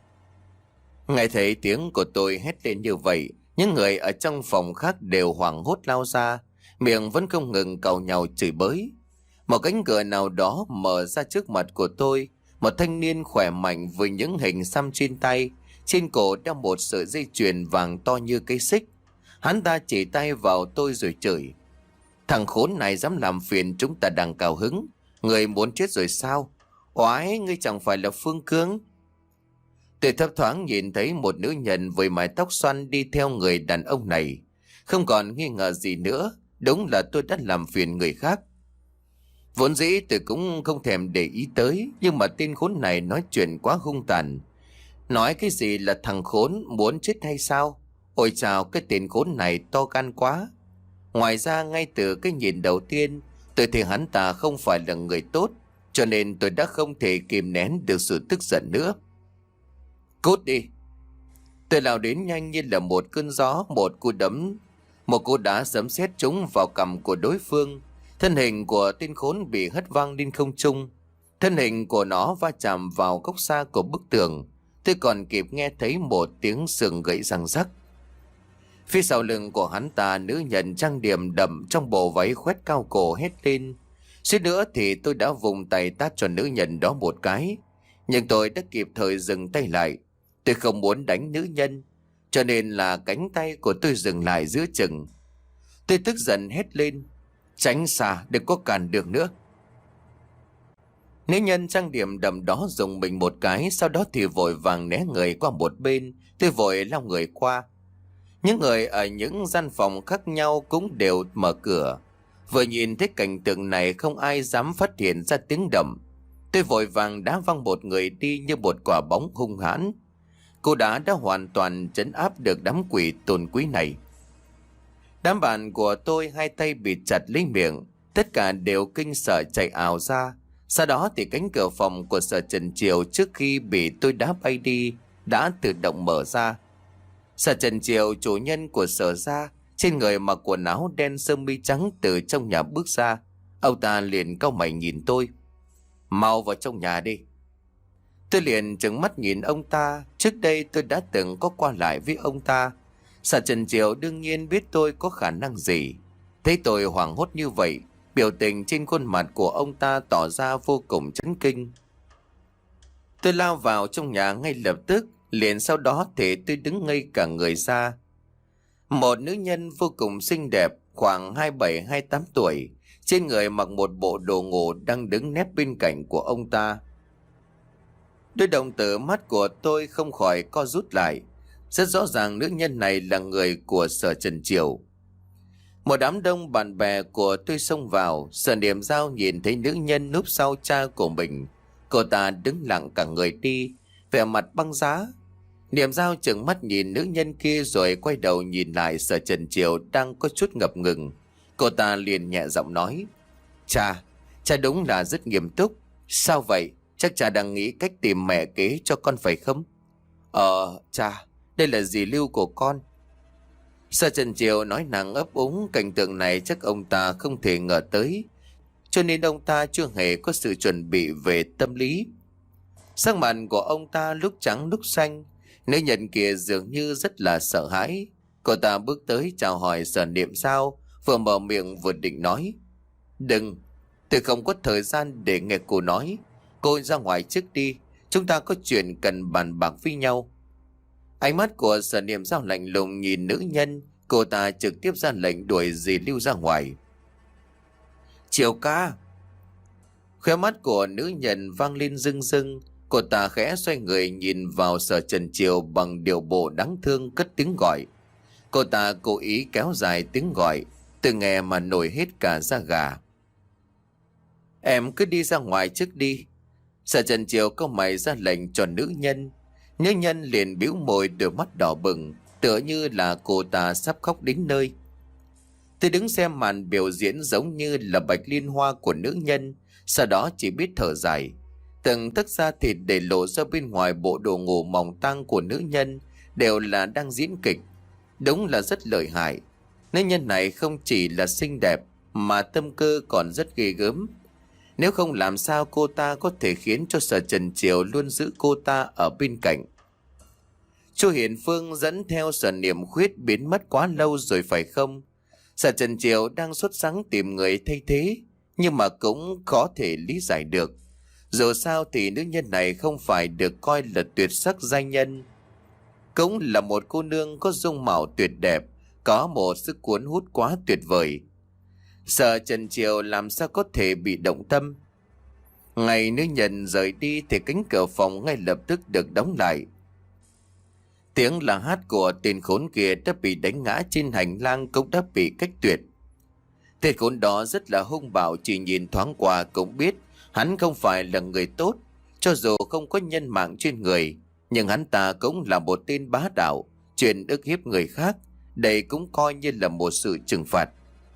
Nghe thấy tiếng của tôi hét lên như vậy, những người ở trong phòng khác đều hoảng hốt lao ra, miệng vẫn không ngừng càu nhàu chửi bới. Một cánh cửa nào đó mở ra trước mặt của tôi, một thanh niên khỏe mạnh với những hình xăm trên tay, trên cổ đeo một sợi dây chuyền vàng to như cây xích. Hắn ta chỉ tay vào tôi rồi chửi. Thằng khốn này dám làm phiền chúng ta đang cao hứng. Người muốn chết rồi sao? Oái, ngươi chẳng phải là Phương Cương. Tôi thấp thoáng nhìn thấy một nữ nhân với mái tóc xoăn đi theo người đàn ông này. Không còn nghi ngờ gì nữa, đúng là tôi đã làm phiền người khác. Vốn dĩ tôi cũng không thèm để ý tới, nhưng mà tên khốn này nói chuyện quá hung tàn. Nói cái gì là thằng khốn muốn chết hay sao? Ôi chào, cái tên khốn này to gan quá. Ngoài ra ngay từ cái nhìn đầu tiên, tôi thấy hắn ta không phải là người tốt, cho nên tôi đã không thể kìm nén được sự tức giận nữa. Cút đi! Tôi lao đến nhanh như là một cơn gió, một cú đấm, một cú đá sấm sét trúng vào cằm của đối phương. Thân hình của tên khốn bị hất văng lên không trung. Thân hình của nó va chạm vào góc xa của bức tường. Tôi còn kịp nghe thấy một tiếng sườn gãy răng rắc. Phía sau lưng của hắn ta, nữ nhân trang điểm đậm trong bộ váy khoét cao cổ hét lên. Suýt nữa thì tôi đã vùng tay tát cho nữ nhân đó một cái. Nhưng tôi đã kịp thời dừng tay lại. Tôi không muốn đánh nữ nhân, cho nên là cánh tay của tôi dừng lại giữa chừng. Tôi tức giận hét lên. Tránh xa, đừng có cản đường nữa. Nữ nhân trang điểm đậm đó dùng mình một cái, sau đó thì vội vàng né người qua một bên. Tôi vội lao người qua. Những người ở những gian phòng khác nhau cũng đều mở cửa. Vừa nhìn thấy cảnh tượng này, không ai dám phát hiện ra tiếng động. Tôi vội vàng đá văng một người đi như một quả bóng hung hãn. Cô đá đã hoàn toàn trấn áp được đám quỷ tôn quý này. Đám bạn của tôi hai tay bị chặt lấy miệng, tất cả đều kinh sợ chạy ào ra. Sau đó thì cánh cửa phòng của sở Trần Triều trước khi bị tôi đá bay đi đã tự động mở ra. Sở Trần Triều, chủ nhân của sở gia, trên người mặc quần áo đen sơ mi trắng, từ trong nhà bước ra. Ông ta liền cau mày nhìn tôi. Mau vào trong nhà đi. Tôi liền trừng mắt nhìn ông ta. Trước đây tôi đã từng có qua lại với ông ta. Sở Trần Triệu đương nhiên biết tôi có khả năng gì. Thấy tôi hoảng hốt như vậy, biểu tình trên khuôn mặt của ông ta tỏ ra vô cùng chấn kinh. Tôi lao vào trong nhà ngay lập tức, liền sau đó thì tôi đứng ngây cả người ra. Một nữ nhân vô cùng xinh đẹp, khoảng hai mươi bảy hai mươi tám tuổi, trên người mặc một bộ đồ ngủ đang đứng nép bên cạnh của ông ta. Đôi đồng tử mắt của tôi không khỏi co rút lại. Rất rõ ràng nữ nhân này là người của Sở Trần Triệu. Một đám đông bạn bè của tôi xông vào. Sở Niệm Dao nhìn thấy nữ nhân núp sau cha của mình. Cô ta đứng lặng cả người đi, vẻ mặt băng giá. Niệm Dao trừng mắt nhìn nữ nhân kia rồi quay đầu nhìn lại Sở Trần Triệu đang có chút ngập ngừng. Cô ta liền nhẹ giọng nói: Cha, cha đúng là rất nghiêm túc. Sao vậy? Chắc cha đang nghĩ cách tìm mẹ kế cho con phải không? Ờ, cha, đây là dì Lưu của con. Sở Trần Triệu nói năng ấp úng, cảnh tượng này chắc ông ta không thể ngờ tới, cho nên ông ta chưa hề có sự chuẩn bị về tâm lý. Sắc mặt của ông ta lúc trắng lúc xanh. Nữ nhân kia dường như rất là sợ hãi. Cô ta bước tới chào hỏi Sở Niệm Dao, vừa mở miệng vừa định nói: Đừng, tôi không có thời gian để nghe cô nói. Cô ra ngoài trước đi, chúng ta có chuyện cần bàn bạc với nhau. Ánh mắt của Sở Niệm Dao lạnh lùng nhìn nữ nhân. Cô ta trực tiếp ra lệnh đuổi dì Lưu ra ngoài. Triệu ca! Khóe mắt của nữ nhân vang lên rưng rưng. Cô ta khẽ xoay người nhìn vào Sở Trần Triệu bằng điệu bộ đáng thương cất tiếng gọi. Cô ta cố ý kéo dài tiếng gọi, từ nghe mà nổi hết cả da gà. Em cứ đi ra ngoài trước đi. Sở Trần Triệu cau mày ra lệnh cho nữ nhân. Nữ nhân liền bĩu môi, đôi mắt đỏ bừng, tựa như là cô ta sắp khóc đến nơi. Tôi đứng xem màn biểu diễn giống như là bạch liên hoa của nữ nhân, sau đó chỉ biết thở dài. Từng tấc da thịt để lộ ra bên ngoài bộ đồ ngủ mỏng tang của nữ nhân đều là đang diễn kịch. Đúng là rất lợi hại. Nữ nhân này không chỉ là xinh đẹp mà tâm cơ còn rất ghê gớm. Nếu không làm sao cô ta có thể khiến cho Sở Trần Triệu luôn giữ cô ta ở bên cạnh. Chu Hiển Phương dẫn theo Sở Niệm Khuyết biến mất quá lâu rồi phải không? Sở Trần Triệu đang sốt sắng tìm người thay thế, nhưng mà cũng có thể lý giải được. Dù sao thì nữ nhân này không phải được coi là tuyệt sắc giai nhân, cũng là một cô nương có dung mạo tuyệt đẹp, có một sức cuốn hút quá tuyệt vời. Sở Trần Triệu làm sao có thể bị động tâm. Ngày nữ nhân rời đi thì cánh cửa phòng ngay lập tức được đóng lại. Tiếng là hát của tên khốn kia đã bị đánh ngã trên hành lang cũng đã bị cách tuyệt. Tên khốn đó rất là hung bạo, chỉ nhìn thoáng qua cũng biết hắn không phải là người tốt. Cho dù không có nhân mạng trên người, nhưng hắn ta cũng là một tên bá đạo, chuyên ức hiếp người khác. Đây cũng coi như là một sự trừng phạt.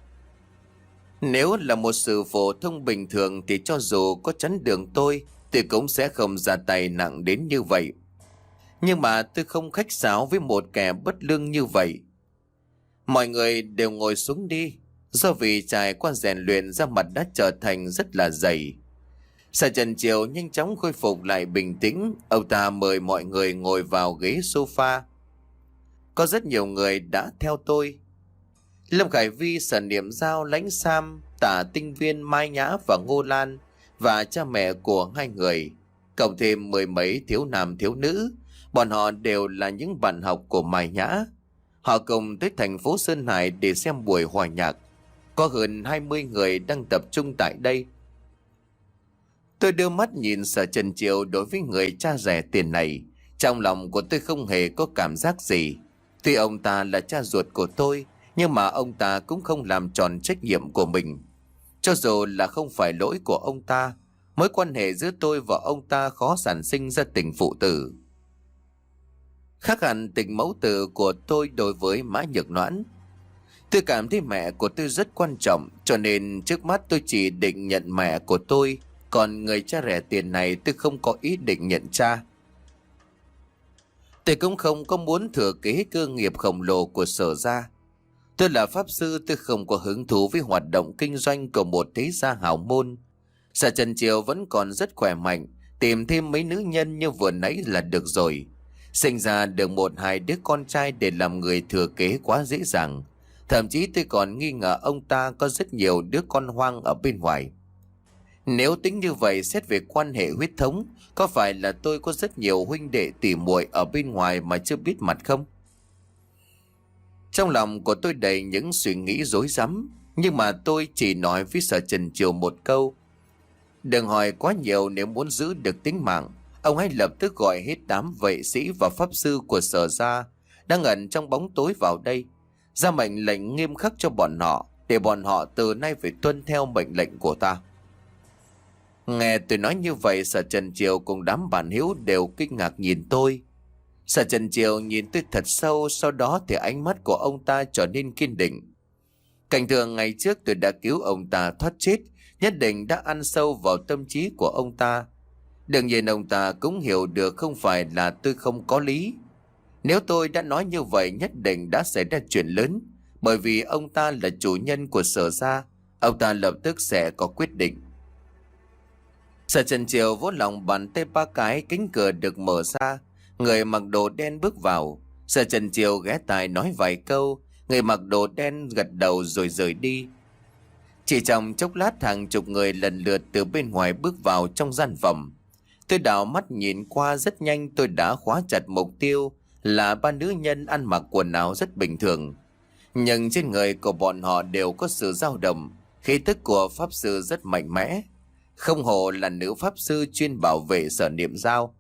Nếu là một sự phổ thông bình thường thì cho dù có chắn đường tôi, tôi cũng sẽ không ra tay nặng đến như vậy. Nhưng mà tôi không khách sáo với một kẻ bất lương như vậy. Mọi người đều ngồi xuống đi. Do vì trải qua rèn luyện, da mặt đã trở thành rất là dày. Sở Trần Triệu nhanh chóng khôi phục lại bình tĩnh. Ông ta mời mọi người ngồi vào ghế sofa. Có rất nhiều người đã theo tôi. Lâm Khải Vi, Sở Niệm Dao, Lãnh Sam, Tả Tinh Viên, Mai Nhã và Ngô Lan và cha mẹ của hai người, cộng thêm mười mấy thiếu nam thiếu nữ. Bọn họ đều là những bạn học của Mai Nhã. Họ cùng tới thành phố Sơn Hải để xem buổi hòa nhạc. Có hơn hai mươi người đang tập trung tại đây. Tôi đưa mắt nhìn Sở Trần Triệu. Đối với người cha rẻ tiền này, trong lòng của tôi không hề có cảm giác gì. Tuy ông ta là cha ruột của tôi, nhưng mà ông ta cũng không làm tròn trách nhiệm của mình. Cho dù là không phải lỗi của ông ta, mối quan hệ giữa tôi và ông ta khó sản sinh ra tình phụ tử. Khác hẳn tình mẫu tử của tôi đối với Mã Nhược Noãn. Tôi cảm thấy mẹ của tôi rất quan trọng, cho nên trước mắt tôi chỉ định nhận mẹ của tôi. Còn người cha rẻ tiền này tôi không có ý định nhận cha. Tôi cũng không có muốn thừa kế cơ nghiệp khổng lồ của Sở gia. Tôi là pháp sư, tôi không có hứng thú với hoạt động kinh doanh của một thế gia hào môn. Sở Trần Triều vẫn còn rất khỏe mạnh, tìm thêm mấy nữ nhân như vừa nãy là được rồi. Sinh ra được một hai đứa con trai để làm người thừa kế quá dễ dàng. Thậm chí tôi còn nghi ngờ ông ta có rất nhiều đứa con hoang ở bên ngoài. Nếu tính như vậy, xét về quan hệ huyết thống, có phải là tôi có rất nhiều huynh đệ tỉ muội ở bên ngoài mà chưa biết mặt không? Trong lòng của tôi đầy những suy nghĩ rối rắm, nhưng mà tôi chỉ nói với Sở Trần Triều một câu: đừng hỏi quá nhiều, nếu muốn giữ được tính mạng, ông hãy lập tức gọi hết đám vệ sĩ và pháp sư của Sở gia đang ẩn trong bóng tối vào đây, ra mệnh lệnh nghiêm khắc cho bọn họ, để bọn họ từ nay phải tuân theo mệnh lệnh của ta. Nghe tôi nói như vậy, Sở Trần Triều cùng đám bạn hữu đều kinh ngạc nhìn tôi. Sở Trần Triều nhìn tôi thật sâu, sau đó thì ánh mắt của ông ta trở nên kiên định. Cảnh tượng ngày trước tôi đã cứu ông ta thoát chết nhất định đã ăn sâu vào tâm trí của ông ta. Đương nhiên ông ta cũng hiểu được không phải là tôi không có lý. Nếu tôi đã nói như vậy nhất định đã xảy ra chuyện lớn, bởi vì ông ta là chủ nhân của Sở gia, ông ta lập tức sẽ có quyết định. Sở Trần Triều vỗ lòng bàn tay ba cái, cánh cửa được mở ra, người mặc đồ đen bước vào. Sở Trần Triều ghé tai nói vài câu, người mặc đồ đen gật đầu rồi rời đi. Chỉ trong chốc lát, hàng chục người lần lượt từ bên ngoài bước vào trong gian phòng. Tôi đảo mắt nhìn qua, rất nhanh tôi đã khóa chặt mục tiêu là ba nữ nhân ăn mặc quần áo rất bình thường, nhưng trên người của bọn họ đều có sự dao động, khí tức của pháp sư rất mạnh mẽ. Không hổ là nữ pháp sư chuyên bảo vệ Sở Niệm Giao.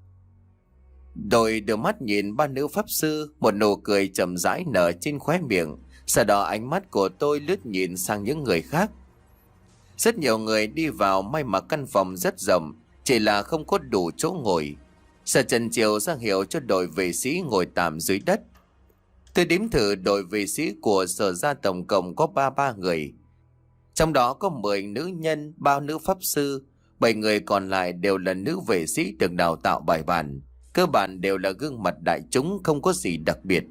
Đôi đưa mắt nhìn ba nữ pháp sư, một nụ cười chậm rãi nở trên khóe miệng. Sau đó ánh mắt của tôi lướt nhìn sang những người khác. Rất nhiều người đi vào, may mà căn phòng rất rộng, chỉ là không có đủ chỗ ngồi. Sở Trần Triều ra hiệu cho đội vệ sĩ ngồi tạm dưới đất. Tôi đếm thử đội vệ sĩ của Sở gia tổng cộng có ba ba người. Trong đó có mười nữ nhân, ba nữ pháp sư, bảy người còn lại đều là nữ vệ sĩ được đào tạo bài bản. Cơ bản đều là gương mặt đại chúng, không có gì đặc biệt.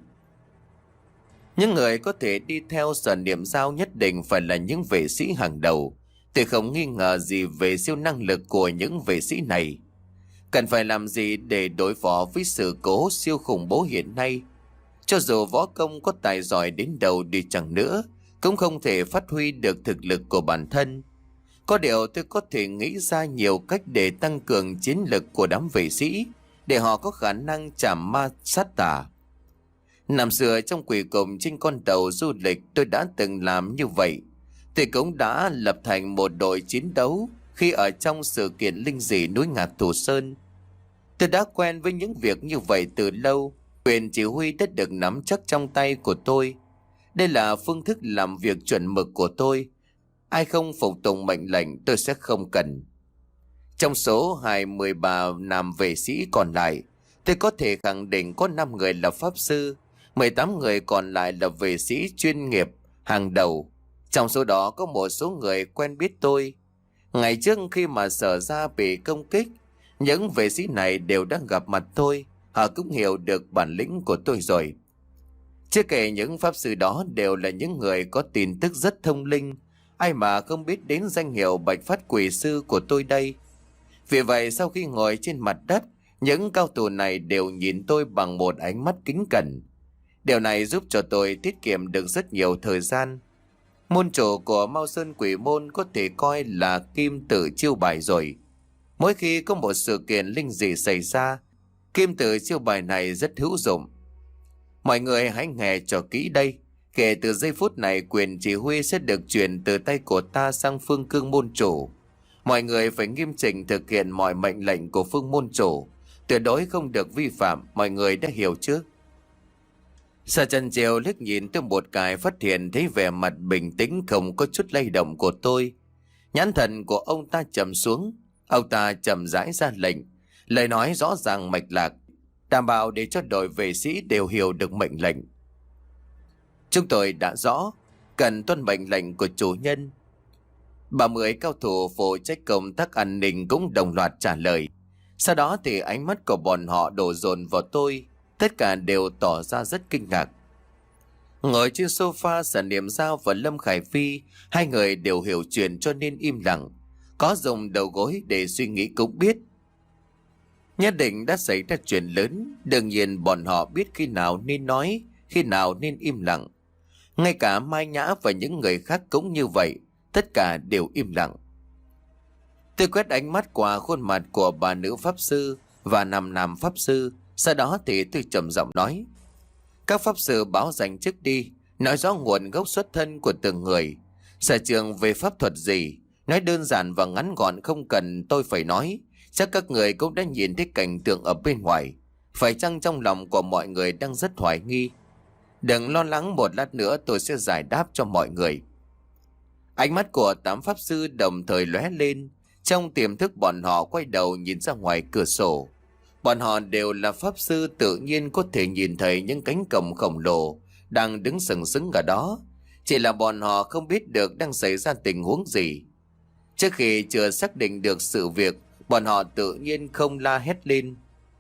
Những người có thể đi theo Sở Niệm Giao nhất định phải là những vệ sĩ hàng đầu. Tôi không nghi ngờ gì về siêu năng lực của những vệ sĩ này. Cần phải làm gì để đối phó với sự cố siêu khủng bố hiện nay? Cho dù võ công có tài giỏi đến đâu đi chẳng nữa, cũng không thể phát huy được thực lực của bản thân. Có điều tôi có thể nghĩ ra nhiều cách để tăng cường chiến lực của đám vệ sĩ, để họ có khả năng chảm ma sát tà. Năm xưa trong quỷ cùng trên con tàu du lịch, tôi đã từng làm như vậy. Tôi cũng đã lập thành một đội chiến đấu khi ở trong sự kiện linh dị núi Ngạc Thủ Sơn. Tôi đã quen với những việc như vậy từ lâu. Quyền chỉ huy đã được nắm chắc trong tay của tôi. Đây là phương thức làm việc chuẩn mực của tôi. Ai không phục tùng mệnh lệnh tôi sẽ không cần. Trong số hai mươi ba nam vệ sĩ còn lại, tôi có thể khẳng định có năm người là pháp sư, mười tám người còn lại là vệ sĩ chuyên nghiệp hàng đầu. Trong số đó có một số người quen biết tôi. Ngày trước khi mà Sở gia bị công kích, những vệ sĩ này đều đang gặp mặt tôi. Họ cũng hiểu được bản lĩnh của tôi rồi. Chưa kể những pháp sư đó đều là những người có tin tức rất thông linh. Ai mà không biết đến danh hiệu Bạch Phát Quỷ Sư của tôi đây. Vì vậy sau khi ngồi trên mặt đất, những cao thủ này đều nhìn tôi bằng một ánh mắt kính cẩn. Điều này giúp cho tôi tiết kiệm được rất nhiều thời gian. Môn chủ của Mao Sơn Quỷ Môn có thể coi là kim tự chiêu bài rồi. Mỗi khi có một sự kiện linh dị xảy ra, kim tự chiêu bài này rất hữu dụng. Mọi người hãy nghe cho kỹ đây. Kể từ giây phút này, quyền chỉ huy sẽ được chuyển từ tay của ta sang Phương Cương môn chủ. Mọi người phải nghiêm chỉnh thực hiện mọi mệnh lệnh của Phương môn chủ, tuyệt đối không được vi phạm. Mọi người đã hiểu chứ? Sở Trần Triều liếc nhìn tôi một cái, phát hiện thấy vẻ mặt bình tĩnh không có chút lay động của tôi. Nhãn thần của ông ta trầm xuống. Ông ta chậm rãi ra lệnh, lời nói rõ ràng mạch lạc, đảm bảo để cho đội vệ sĩ đều hiểu được mệnh lệnh. Chúng tôi đã rõ, cần tuân mệnh lệnh của chủ nhân. Ba mươi cao thủ phụ trách công tác an ninh cũng đồng loạt trả lời. Sau đó thì ánh mắt của bọn họ đổ dồn vào tôi, tất cả đều tỏ ra rất kinh ngạc. Ngồi trên sofa, Sở Niệm Giao và Lâm Khải Phi, hai người đều hiểu chuyện cho nên im lặng. Có dùng đầu gối để suy nghĩ cũng biết nhất định đã xảy ra chuyện lớn. Đương nhiên bọn họ biết khi nào nên nói, khi nào nên im lặng. Ngay cả Mai Nhã và những người khác cũng như vậy, tất cả đều im lặng. Tôi quét ánh mắt qua khuôn mặt của bà nữ pháp sư và nam nam pháp sư, sau đó thì tôi trầm giọng nói: các pháp sư báo danh trước đi, nói rõ nguồn gốc xuất thân của từng người, sở trường về pháp thuật gì, nói đơn giản và ngắn gọn, không cần tôi phải nói. Chắc các người cũng đã nhìn thấy cảnh tượng ở bên ngoài. Phải chăng trong lòng của mọi người đang rất hoài nghi? Đừng lo lắng, một lát nữa tôi sẽ giải đáp cho mọi người. Ánh mắt của tám pháp sư đồng thời lóe lên. Trong tiềm thức bọn họ quay đầu nhìn ra ngoài cửa sổ. Bọn họ đều là pháp sư, tự nhiên có thể nhìn thấy những cánh cổng khổng lồ đang đứng sừng sững ở đó. Chỉ là bọn họ không biết được đang xảy ra tình huống gì. Trước khi chưa xác định được sự việc, bọn họ tự nhiên không la hét lên.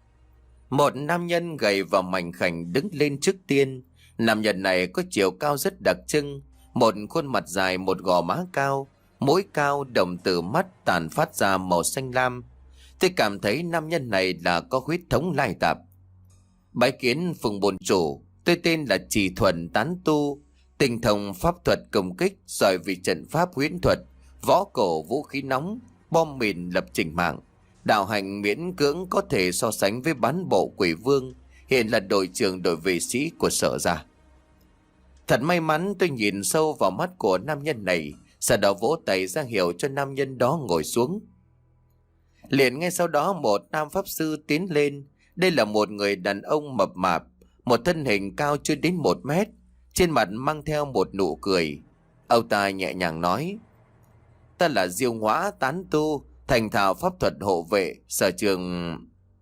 Một nam nhân gầy và mảnh khảnh đứng lên trước tiên. Nam nhân này có chiều cao rất đặc trưng, một khuôn mặt dài, một gò má cao, mũi cao, đồng tử mắt tàn phát ra màu xanh lam. Tôi cảm thấy nam nhân này là có huyết thống lai tạp. Bái kiến Phùng Bồn Chủ, tôi tên là Trì Thuần, tán tu, tinh thông pháp thuật công kích, giỏi vì trận pháp huyễn thuật, võ cổ, vũ khí nóng, bom mìn, lập trình mạng. Đạo hành miễn cưỡng có thể so sánh với bán bộ Quỷ Vương, hiện là đội trưởng đội vệ sĩ của Sở Gia. Thật may mắn, tôi nhìn sâu vào mắt của nam nhân này, sau đó vỗ tay ra hiệu cho nam nhân đó ngồi xuống. Liền ngay sau đó một nam pháp sư tiến lên. Đây là một người đàn ông mập mạp, một thân hình cao chưa đến một mét, trên mặt mang theo một nụ cười. Ông ta nhẹ nhàng nói: ta là Diêu Hóa, tán tu, thành thạo pháp thuật hộ vệ, sở trường.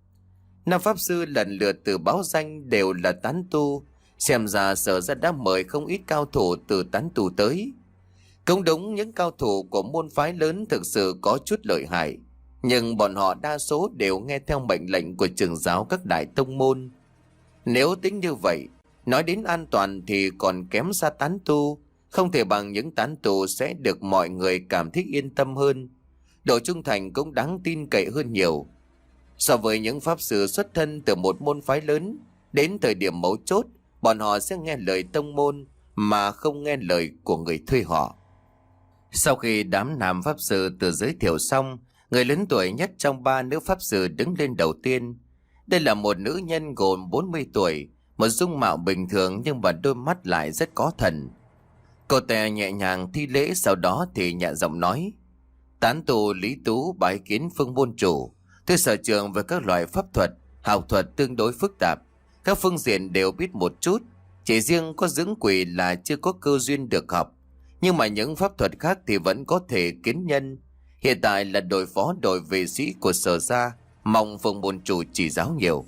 Nam pháp sư lần lượt từ báo danh đều là tán tu. Xem ra Sở Gia đã mời không ít cao thủ từ tán tu tới. Cũng đúng, những cao thủ của môn phái lớn thực sự có chút lợi hại, nhưng bọn họ đa số đều nghe theo mệnh lệnh của trưởng giáo các đại tông môn. Nếu tính như vậy, nói đến an toàn thì còn kém xa tán tu, không thể bằng những tán tu sẽ được mọi người cảm thấy yên tâm hơn. Độ trung thành cũng đáng tin cậy hơn nhiều. So với những pháp sư xuất thân từ một môn phái lớn, đến thời điểm mấu chốt, bọn họ sẽ nghe lời tông môn mà không nghe lời của người thuê họ. Sau khi đám nam pháp sư tự giới thiệu xong, người lớn tuổi nhất trong ba nữ pháp sư đứng lên đầu tiên. Đây là một nữ nhân gồm bốn mươi tuổi, một dung mạo bình thường nhưng mà đôi mắt lại rất có thần. Cô ta nhẹ nhàng thi lễ, sau đó thì nhẹ giọng nói: tán tu Lý Tú bái kiến Phương Môn Chủ. Tôi sở trường về các loại pháp thuật, học thuật tương đối phức tạp, các phương diện đều biết một chút. Chỉ riêng có dưỡng quỷ là chưa có cơ duyên được học, nhưng mà những pháp thuật khác thì vẫn có thể kiến nhân. Hiện tại là đội phó đội vệ sĩ của Sở Gia, mong Phương Môn Chủ chỉ giáo nhiều.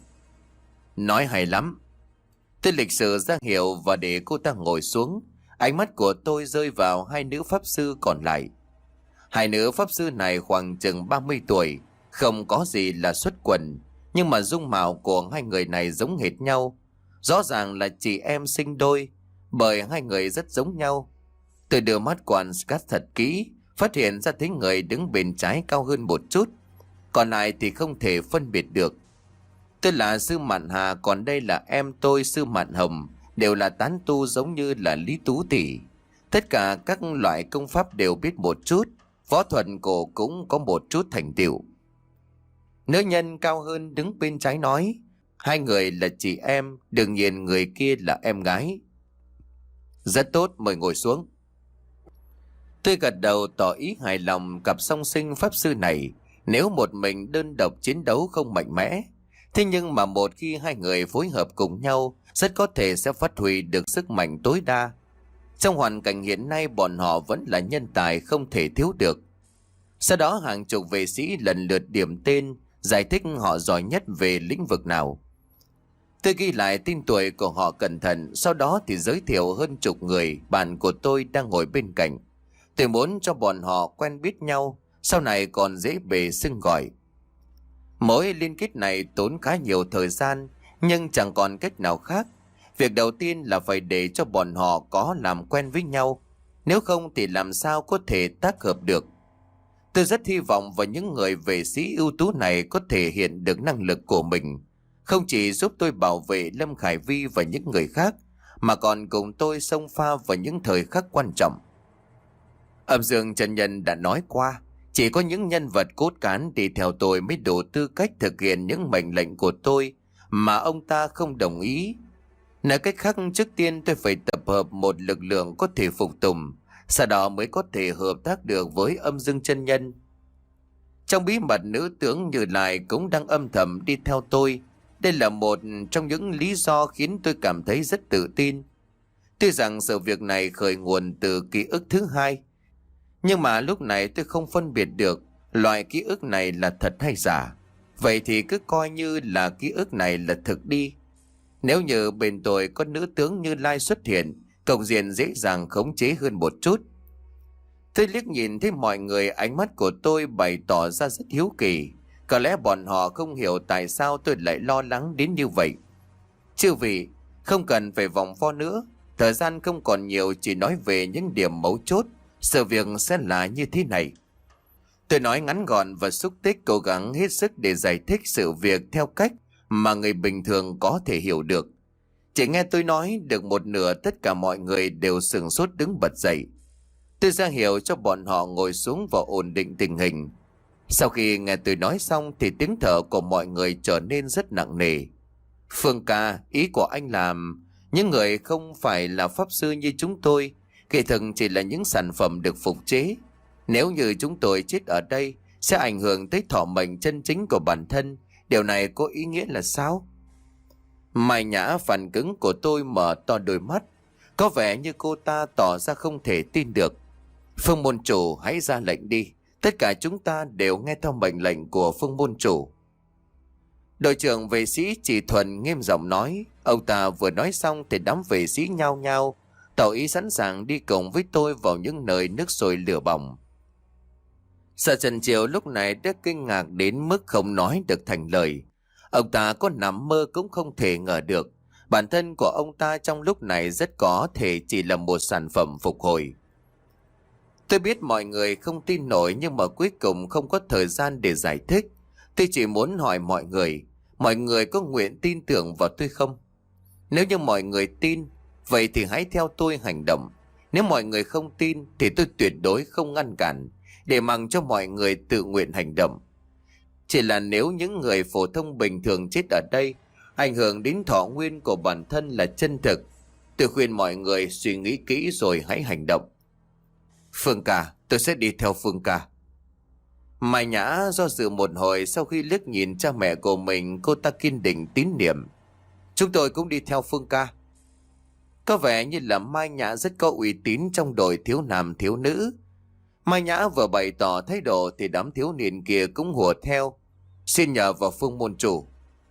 Nói hay lắm. Tôi lịch sự ra hiệu và để cô ta ngồi xuống. Ánh mắt của tôi rơi vào hai nữ pháp sư còn lại. Hai nữ pháp sư này khoảng chừng ba mươi tuổi, không có gì là xuất quần, nhưng mà dung mạo của hai người này giống hệt nhau. Rõ ràng là chị em sinh đôi, bởi hai người rất giống nhau. Tôi đưa mắt quan sát thật kỹ, phát hiện ra thấy người đứng bên trái cao hơn một chút, còn lại thì không thể phân biệt được. Tôi là Sư Mạn Hà, còn đây là em tôi Sư Mạn Hồng, đều là tán tu giống như là Lý Tú tỷ. Tất cả các loại công pháp đều biết một chút, võ thuật cổ cũng có một chút thành tựu. Nữ nhân cao hơn đứng bên trái nói: hai người là chị em, đương nhiên người kia là em gái. Rất tốt, mời ngồi xuống. Tôi gật đầu tỏ ý hài lòng cặp song sinh pháp sư này. Nếu một mình đơn độc chiến đấu không mạnh mẽ, thế nhưng mà một khi hai người phối hợp cùng nhau, rất có thể sẽ phát huy được sức mạnh tối đa. Trong hoàn cảnh hiện nay, bọn họ vẫn là nhân tài không thể thiếu được. Sau đó hàng chục vệ sĩ lần lượt điểm tên, giải thích họ giỏi nhất về lĩnh vực nào. Tôi ghi lại tên tuổi của họ cẩn thận, sau đó thì giới thiệu hơn chục người bạn của tôi đang ngồi bên cạnh. Tôi muốn cho bọn họ quen biết nhau, sau này còn dễ bề xưng gọi. Mối liên kết này tốn khá nhiều thời gian, nhưng chẳng còn cách nào khác. Việc đầu tiên là phải để cho bọn họ có làm quen với nhau. Nếu không thì làm sao có thể tác hợp được. Tôi rất hy vọng vào những người vệ sĩ ưu tú này có thể hiện được năng lực của mình. Không chỉ giúp tôi bảo vệ Lâm Khải Vi và những người khác, mà còn cùng tôi xông pha vào những thời khắc quan trọng. Âm Dương Chân Nhân đã nói qua, chỉ có những nhân vật cốt cán đi theo tôi mới đủ tư cách thực hiện những mệnh lệnh của tôi mà ông ta không đồng ý. Nói cách khác, trước tiên tôi phải tập hợp một lực lượng có thể phục tùng, sau đó mới có thể hợp tác được với Âm Dương Chân Nhân. Trong bí mật, nữ tướng Như Lai cũng đang âm thầm đi theo tôi. Đây là một trong những lý do khiến tôi cảm thấy rất tự tin. Tuy rằng sự việc này khởi nguồn từ ký ức thứ hai, nhưng mà lúc này tôi không phân biệt được loại ký ức này là thật hay giả. Vậy thì cứ coi như là ký ức này là thực đi. Nếu như bên tôi có nữ tướng Như Lai xuất hiện, cục diện dễ dàng khống chế hơn một chút. Tôi liếc nhìn thấy mọi người, ánh mắt của tôi bày tỏ ra rất hiếu kỳ. Có lẽ bọn họ không hiểu tại sao tôi lại lo lắng đến như vậy. Chư vị, không cần phải vòng vo nữa. Thời gian không còn nhiều, chỉ nói về những điểm mấu chốt. Sự việc sẽ là như thế này. Tôi nói ngắn gọn và xúc tích, cố gắng hết sức để giải thích sự việc theo cách mà người bình thường có thể hiểu được. Chỉ nghe tôi nói được một nửa, tất cả mọi người đều sửng sốt đứng bật dậy. Tôi ra hiệu cho bọn họ ngồi xuống và ổn định tình hình. Sau khi nghe tôi nói xong thì tiếng thở của mọi người trở nên rất nặng nề. Phương ca, ý của anh là những người không phải là pháp sư như chúng tôi, kỳ thực chỉ là những sản phẩm được phục chế. Nếu như chúng tôi chết ở đây, sẽ ảnh hưởng tới thọ mệnh chân chính của bản thân. Điều này có ý nghĩa là sao? Mai Nhã, phản cứng của tôi mở to đôi mắt. Có vẻ như cô ta tỏ ra không thể tin được. Phương môn chủ, hãy ra lệnh đi. Tất cả chúng ta đều nghe theo mệnh lệnh của Phương môn chủ. Đội trưởng vệ sĩ Chỉ Thuần nghiêm giọng nói. Ông ta vừa nói xong thì đám vệ sĩ nhao nhao tỏ ý sẵn sàng đi cùng với tôi vào những nơi nước sôi lửa bỏng. Sở Trần Triều lúc này đã kinh ngạc đến mức không nói được thành lời. Ông ta có nằm mơ cũng không thể ngờ được bản thân của ông ta trong lúc này rất có thể chỉ là một sản phẩm phục hồi. Tôi biết mọi người không tin nổi, nhưng mà cuối cùng không có thời gian để giải thích. Tôi chỉ muốn hỏi mọi người, mọi người có nguyện tin tưởng vào tôi không? Nếu như mọi người tin, vậy thì hãy theo tôi hành động. Nếu mọi người không tin thì tôi tuyệt đối không ngăn cản, để mặc cho mọi người tự nguyện hành động. Chỉ là nếu những người phổ thông bình thường chết ở đây, ảnh hưởng đến thọ nguyên của bản thân là chân thực, tôi khuyên mọi người suy nghĩ kỹ rồi hãy hành động. Phương ca, tôi sẽ đi theo Phương ca. Mai Nhã do dự một hồi, sau khi liếc nhìn cha mẹ của mình, cô ta kiên định tín niệm. Chúng tôi cũng đi theo Phương ca. Có vẻ như là Mai Nhã rất có uy tín trong đội thiếu nam thiếu nữ. Mai Nhã vừa bày tỏ thái độ thì đám thiếu niên kia cũng hùa theo. Xin nhờ vào Phương môn chủ.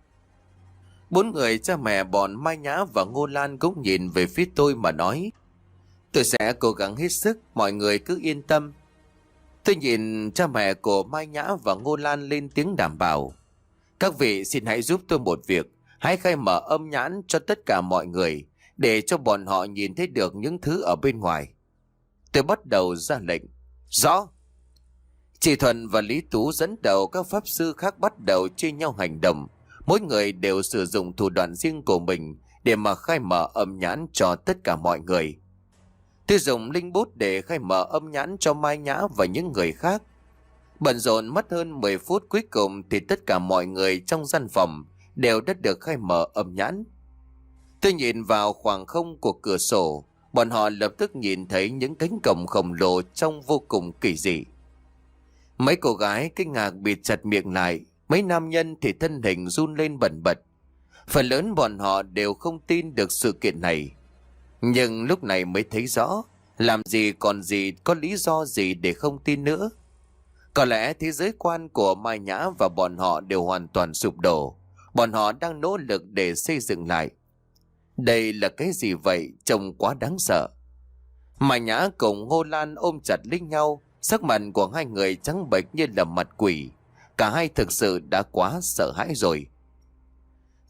Bốn người cha mẹ bọn Mai Nhã và Ngô Lan cũng nhìn về phía tôi mà nói. Tôi sẽ cố gắng hết sức, mọi người cứ yên tâm. Tôi nhìn cha mẹ của Mai Nhã và Ngô Lan lên tiếng đảm bảo. Các vị xin hãy giúp tôi một việc. Hãy khai mở âm nhãn cho tất cả mọi người, để cho bọn họ nhìn thấy được những thứ ở bên ngoài. Tôi bắt đầu ra lệnh. Rõ. Chị Thuần và Lý Tú dẫn đầu các pháp sư khác bắt đầu chia nhau hành động. Mỗi người đều sử dụng thủ đoạn riêng của mình để mà khai mở âm nhãn cho tất cả mọi người. Tôi dùng linh bút để khai mở âm nhãn cho Mai Nhã và những người khác. Bận rộn mất hơn mười phút, cuối cùng thì tất cả mọi người trong gian phòng đều đã được khai mở âm nhãn. Tôi nhìn vào khoảng không của cửa sổ, bọn họ lập tức nhìn thấy những cánh cổng khổng lồ trông vô cùng kỳ dị. Mấy cô gái kinh ngạc bịt chặt miệng lại, mấy nam nhân thì thân hình run lên bần bật. Phần lớn bọn họ đều không tin được sự kiện này. Nhưng lúc này mới thấy rõ, làm gì còn gì có lý do gì để không tin nữa. Có lẽ thế giới quan của Mai Nhã và bọn họ đều hoàn toàn sụp đổ. Bọn họ đang nỗ lực để xây dựng lại. Đây là cái gì vậy, trông quá đáng sợ. Mai Nhã cùng Ngô Lan ôm chặt lấy nhau, sắc mặt của hai người trắng bệch như là mặt quỷ. Cả hai thực sự đã quá sợ hãi rồi.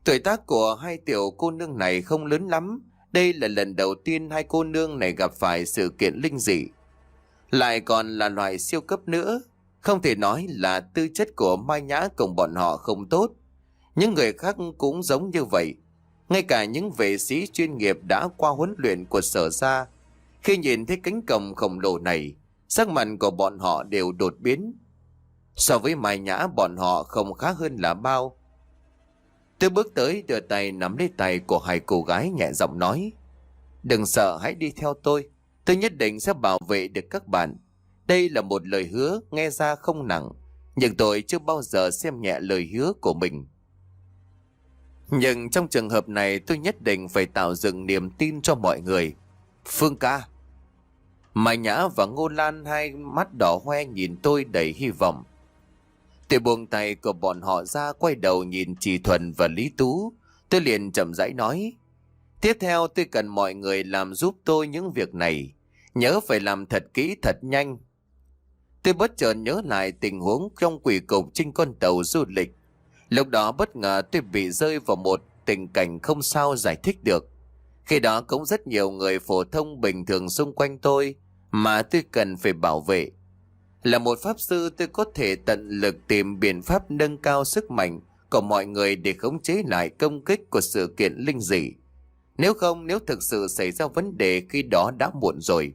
Tuổi tác của hai tiểu cô nương này không lớn lắm. Đây là lần đầu tiên hai cô nương này gặp phải sự kiện linh dị. Lại còn là loại siêu cấp nữa. Không thể nói là tư chất của Mai Nhã cùng bọn họ không tốt. Những người khác cũng giống như vậy. Ngay cả những vệ sĩ chuyên nghiệp đã qua huấn luyện của Sở Gia, khi nhìn thấy cánh cổng khổng lồ này, sắc mặt của bọn họ đều đột biến. So với Mai Nhã, bọn họ không khá hơn là bao. Tôi bước tới đưa tay nắm lấy tay của hai cô gái, nhẹ giọng nói: "Đừng sợ, hãy đi theo tôi. Tôi nhất định sẽ bảo vệ được các bạn. Đây là một lời hứa nghe ra không nặng, nhưng tôi chưa bao giờ xem nhẹ lời hứa của mình. Nhưng trong trường hợp này tôi nhất định phải tạo dựng niềm tin cho mọi người. Phương ca." Mai Nhã và Ngô Lan hai mắt đỏ hoe nhìn tôi đầy hy vọng. Tôi buông tay của bọn họ ra, quay đầu nhìn Chị Thuần và Lý Tú. Tôi liền chậm rãi nói: "Tiếp theo tôi cần mọi người làm giúp tôi những việc này. Nhớ phải làm thật kỹ thật nhanh." Tôi bất chợt nhớ lại tình huống trong quỷ cục trên con tàu du lịch. Lúc đó bất ngờ tôi bị rơi vào một tình cảnh không sao giải thích được. Khi đó cũng rất nhiều người phổ thông bình thường xung quanh tôi mà tôi cần phải bảo vệ. Là một pháp sư, tôi có thể tận lực tìm biện pháp nâng cao sức mạnh của mọi người để khống chế lại công kích của sự kiện linh dị. Nếu không, nếu thực sự xảy ra vấn đề, khi đó đã muộn rồi.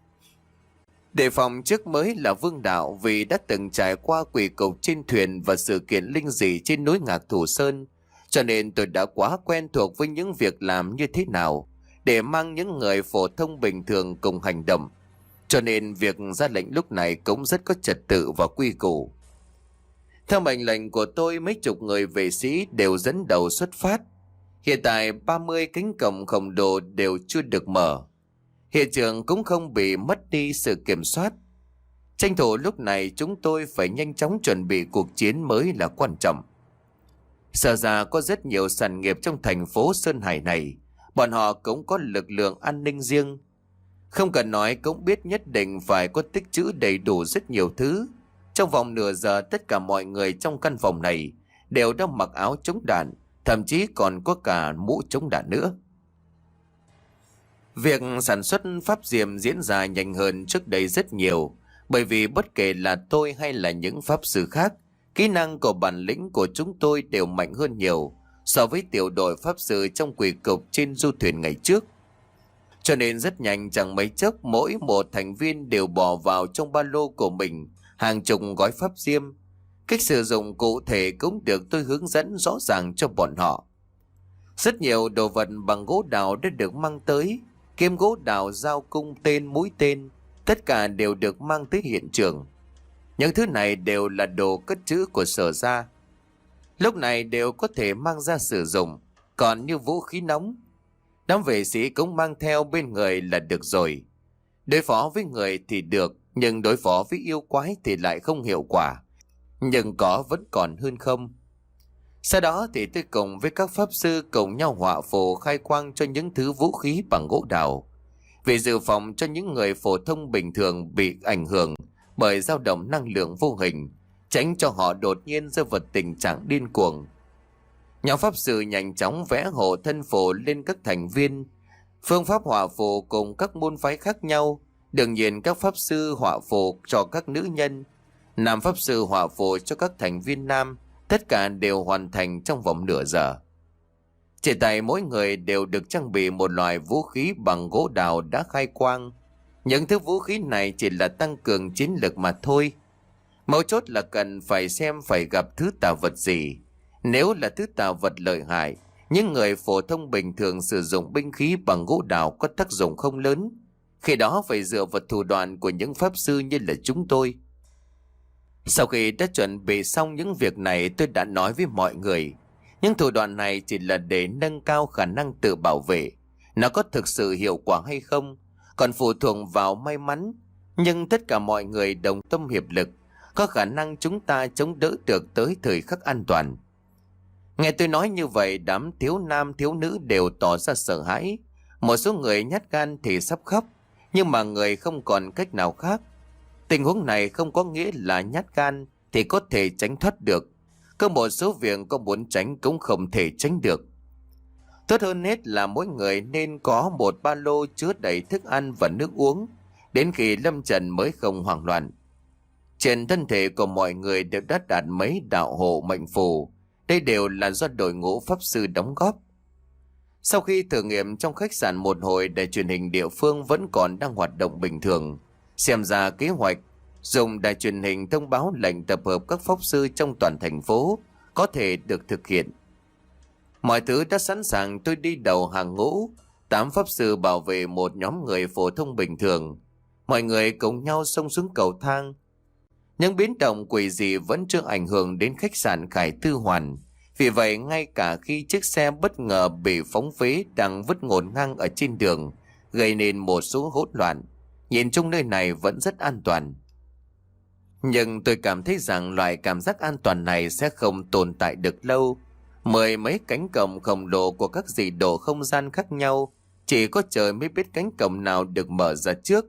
Đề phòng trước mới là Vương Đạo, vì đã từng trải qua quỷ cục trên thuyền và sự kiện linh dị trên núi Ngạc Thủ Sơn, cho nên tôi đã quá quen thuộc với những việc làm như thế nào để mang những người phổ thông bình thường cùng hành động. Cho nên việc ra lệnh lúc này cũng rất có trật tự và quy củ. Theo mệnh lệnh của tôi, mấy chục người vệ sĩ đều dẫn đầu xuất phát. Hiện tại ba mươi cánh cổng khổng lồ đều chưa được mở. Hiện trường cũng không bị mất đi sự kiểm soát. Tranh thủ lúc này chúng tôi phải nhanh chóng chuẩn bị cuộc chiến mới là quan trọng. Sở ra có rất nhiều sản nghiệp trong thành phố Sơn Hải này. Bọn họ cũng có lực lượng an ninh riêng. Không cần nói cũng biết nhất định phải có tích trữ đầy đủ rất nhiều thứ. Trong vòng nửa giờ tất cả mọi người trong căn phòng này đều đã mặc áo chống đạn, thậm chí còn có cả mũ chống đạn nữa. Việc sản xuất pháp diệm diễn ra nhanh hơn trước đây rất nhiều, bởi vì bất kể là tôi hay là những pháp sư khác, kỹ năng của bản lĩnh của chúng tôi đều mạnh hơn nhiều so với tiểu đội pháp sư trong quỷ cục trên du thuyền ngày trước. Cho nên rất nhanh, chẳng mấy chốc mỗi một thành viên đều bỏ vào trong ba lô của mình hàng chục gói pháp diêm. Cách sử dụng cụ thể cũng được tôi hướng dẫn rõ ràng cho bọn họ. Rất nhiều đồ vật bằng gỗ đào đã được mang tới. Kiếm gỗ đào, dao, cung tên, mũi tên, tất cả đều được mang tới hiện trường. Những thứ này đều là đồ cất trữ của Sở Gia, lúc này đều có thể mang ra sử dụng. Còn như vũ khí nóng, đám vệ sĩ cũng mang theo bên người là được rồi. Đối phó với người thì được, nhưng đối phó với yêu quái thì lại không hiệu quả. Nhưng có vẫn còn hơn không. Sau đó thì tôi cùng với các pháp sư cùng nhau họa phù khai quang cho những thứ vũ khí bằng gỗ đào, vì dự phòng cho những người phổ thông bình thường bị ảnh hưởng bởi dao động năng lượng vô hình, tránh cho họ đột nhiên rơi vào tình trạng điên cuồng. Nhóm pháp sư nhanh chóng vẽ hộ thân phù lên các thành viên. Phương pháp họa phù cùng các môn phái khác nhau. Đương nhiên các pháp sư họa phù cho các nữ nhân, nam pháp sư họa phù cho các thành viên nam. Tất cả đều hoàn thành trong vòng nửa giờ. Trên tay mỗi người đều được trang bị một loại vũ khí bằng gỗ đào đã khai quang. Những thứ vũ khí này chỉ là tăng cường chiến lực mà thôi. Mấu chốt là cần phải xem phải gặp thứ tà vật gì. Nếu là thứ tà vật lợi hại, những người phổ thông bình thường sử dụng binh khí bằng gỗ đào có tác dụng không lớn. Khi đó phải dựa vào thủ đoạn của những pháp sư như là chúng tôi. Sau khi đã chuẩn bị xong những việc này, tôi đã nói với mọi người, những thủ đoạn này chỉ là để nâng cao khả năng tự bảo vệ. Nó có thực sự hiệu quả hay không còn phụ thuộc vào may mắn. Nhưng tất cả mọi người đồng tâm hiệp lực, có khả năng chúng ta chống đỡ được tới thời khắc an toàn. Nghe tôi nói như vậy, đám thiếu nam thiếu nữ đều tỏ ra sợ hãi. Một số người nhát gan thì sắp khóc, nhưng mà người không còn cách nào khác. Tình huống này không có nghĩa là nhát gan thì có thể tránh thoát được. Có một số việc có muốn tránh cũng không thể tránh được. Tốt hơn hết là mỗi người nên có một ba lô chứa đầy thức ăn và nước uống, đến khi lâm trận mới không hoảng loạn. Trên thân thể của mọi người đều đã đặt mấy đạo hộ mệnh phù. Đây đều là do đội ngũ pháp sư đóng góp. Sau khi thử nghiệm trong khách sạn một hồi, đài truyền hình địa phương vẫn còn đang hoạt động bình thường. Xem ra kế hoạch dùng đài truyền hình thông báo lệnh tập hợp các pháp sư trong toàn thành phố có thể được thực hiện. Mọi thứ đã sẵn sàng, tôi đi đầu hàng ngũ. Tám pháp sư bảo vệ một nhóm người phổ thông bình thường. Mọi người cùng nhau xông xuống cầu thang. Những biến động quỷ dị vẫn chưa ảnh hưởng đến khách sạn Khải Tư Hoàn. Vì vậy ngay cả khi chiếc xe bất ngờ bị phóng phế đang vứt ngổn ngang ở trên đường, gây nên một số hỗn loạn, nhìn chung nơi này vẫn rất an toàn. Nhưng tôi cảm thấy rằng loại cảm giác an toàn này sẽ không tồn tại được lâu. Mười mấy cánh cổng khổng lồ của các dị độ không gian khác nhau, chỉ có trời mới biết cánh cổng nào được mở ra trước.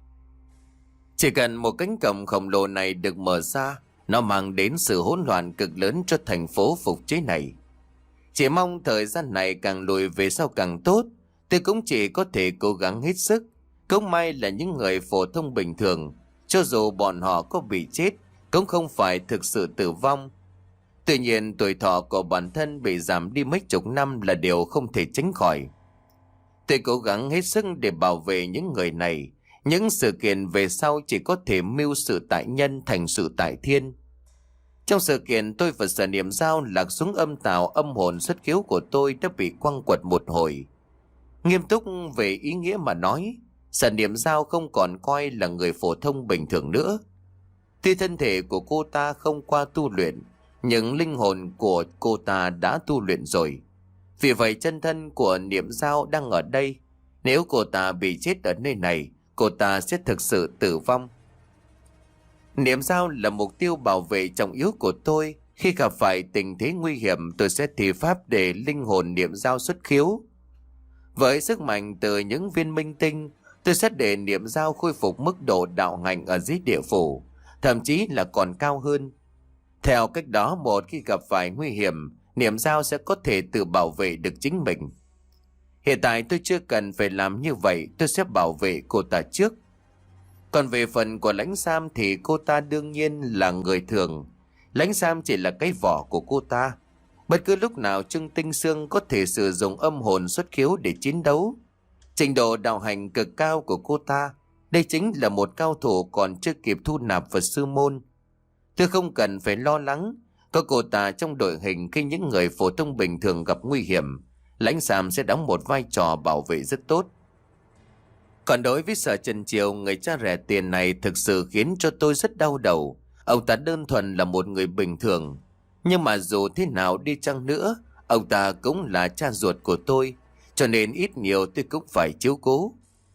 Chỉ cần một cánh cổng khổng lồ này được mở ra, nó mang đến sự hỗn loạn cực lớn cho thành phố phục chế này. Chỉ mong thời gian này càng lùi về sau càng tốt. Tôi cũng chỉ có thể cố gắng hết sức. Cũng may là những người phổ thông bình thường, cho dù bọn họ có bị chết, cũng không phải thực sự tử vong. Tuy nhiên tuổi thọ của bản thân bị giảm đi mấy chục năm là điều không thể tránh khỏi. Tôi cố gắng hết sức để bảo vệ những người này. Những sự kiện về sau chỉ có thể mưu sự tại nhân thành sự tại thiên. Trong sự kiện, tôi và Sở Niệm Dao lạc xuống âm tào, âm hồn xuất khiếu của tôi đã bị quăng quật một hồi. Nghiêm túc về ý nghĩa mà nói, Sở Niệm Dao không còn coi là người phổ thông bình thường nữa. Tuy thân thể của cô ta không qua tu luyện, nhưng linh hồn của cô ta đã tu luyện rồi. Vì vậy chân thân của Niệm Dao đang ở đây. Nếu cô ta bị chết ở nơi này, cô ta sẽ thực sự tử vong. Niệm Dao là mục tiêu bảo vệ trọng yếu của tôi. Khi gặp phải tình thế nguy hiểm, tôi sẽ thi pháp để linh hồn Niệm Dao xuất khiếu. Với sức mạnh từ những viên minh tinh, tôi sẽ để Niệm Dao khôi phục mức độ đạo hạnh ở dưới địa phủ, thậm chí là còn cao hơn. Theo cách đó, một khi gặp phải nguy hiểm, Niệm Dao sẽ có thể tự bảo vệ được chính mình. Hiện tại tôi chưa cần phải làm như vậy, tôi sẽ bảo vệ cô ta trước. Còn về phần của Lãnh Sam thì cô ta đương nhiên là người thường. Lãnh Sam chỉ là cái vỏ của cô ta. Bất cứ lúc nào Trương Tinh Sương có thể sử dụng âm hồn xuất khiếu để chiến đấu. Trình độ đạo hành cực cao của cô ta, đây chính là một cao thủ còn chưa kịp thu nạp vào sư môn. Tôi không cần phải lo lắng, có cô ta trong đội hình khi những người phổ thông bình thường gặp nguy hiểm, Lãnh Sam sẽ đóng một vai trò bảo vệ rất tốt. Còn đối với Sở Trần Triều, người cha rẻ tiền này thực sự khiến cho tôi rất đau đầu. Ông ta đơn thuần là một người bình thường, nhưng mà dù thế nào đi chăng nữa, ông ta cũng là cha ruột của tôi, cho nên ít nhiều tôi cũng phải chiếu cố.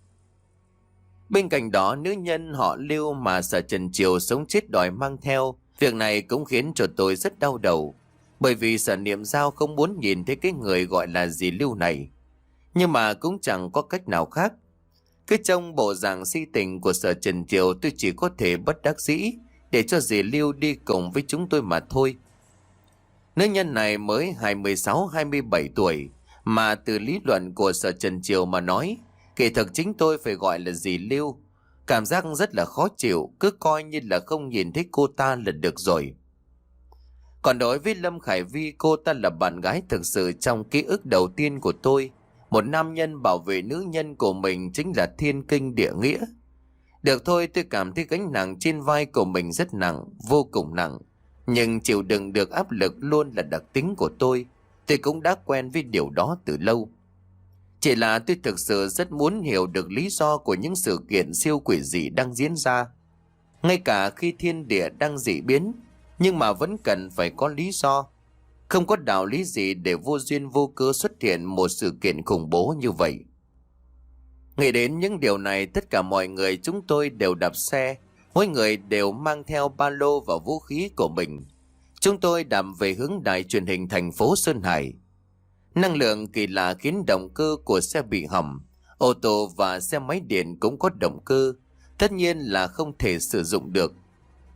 Bên cạnh đó, nữ nhân họ Lưu mà Sở Trần Triều sống chết đòi mang theo, việc này cũng khiến cho tôi rất đau đầu. Bởi vì Sở Niệm Dao không muốn nhìn thấy cái người gọi là dì Lưu này. Nhưng mà cũng chẳng có cách nào khác. Cứ trong bộ dạng si tình của Sở Trần Triều, tôi chỉ có thể bất đắc dĩ để cho dì Lưu đi cùng với chúng tôi mà thôi. Nữ nhân này mới hai mươi sáu hai mươi bảy tuổi, mà từ lý luận của Sở Trần Triều mà nói, kỳ thực chính tôi phải gọi là dì Lưu. Cảm giác rất là khó chịu, cứ coi như là không nhìn thấy cô ta là được rồi. Còn đối với Lâm Khải Vi, cô ta là bạn gái thực sự trong ký ức đầu tiên của tôi. Một nam nhân bảo vệ nữ nhân của mình chính là thiên kinh địa nghĩa. Được thôi, tôi cảm thấy gánh nặng trên vai của mình rất nặng, vô cùng nặng. Nhưng chịu đựng được áp lực luôn là đặc tính của tôi. Tôi cũng đã quen với điều đó từ lâu. Chỉ là tôi thực sự rất muốn hiểu được lý do của những sự kiện siêu quỷ dị đang diễn ra. Ngay cả khi thiên địa đang dị biến, nhưng mà vẫn cần phải có lý do. Không có đạo lý gì để vô duyên vô cớ xuất hiện một sự kiện khủng bố như vậy. Nghĩ đến những điều này, tất cả mọi người chúng tôi đều đạp xe. Mỗi người đều mang theo ba lô và vũ khí của mình. Chúng tôi đạp về hướng đài truyền hình thành phố Sơn Hải. Năng lượng kỳ lạ khiến động cơ của xe bị hỏng. Ô tô và xe máy điện cũng có động cơ, tất nhiên là không thể sử dụng được.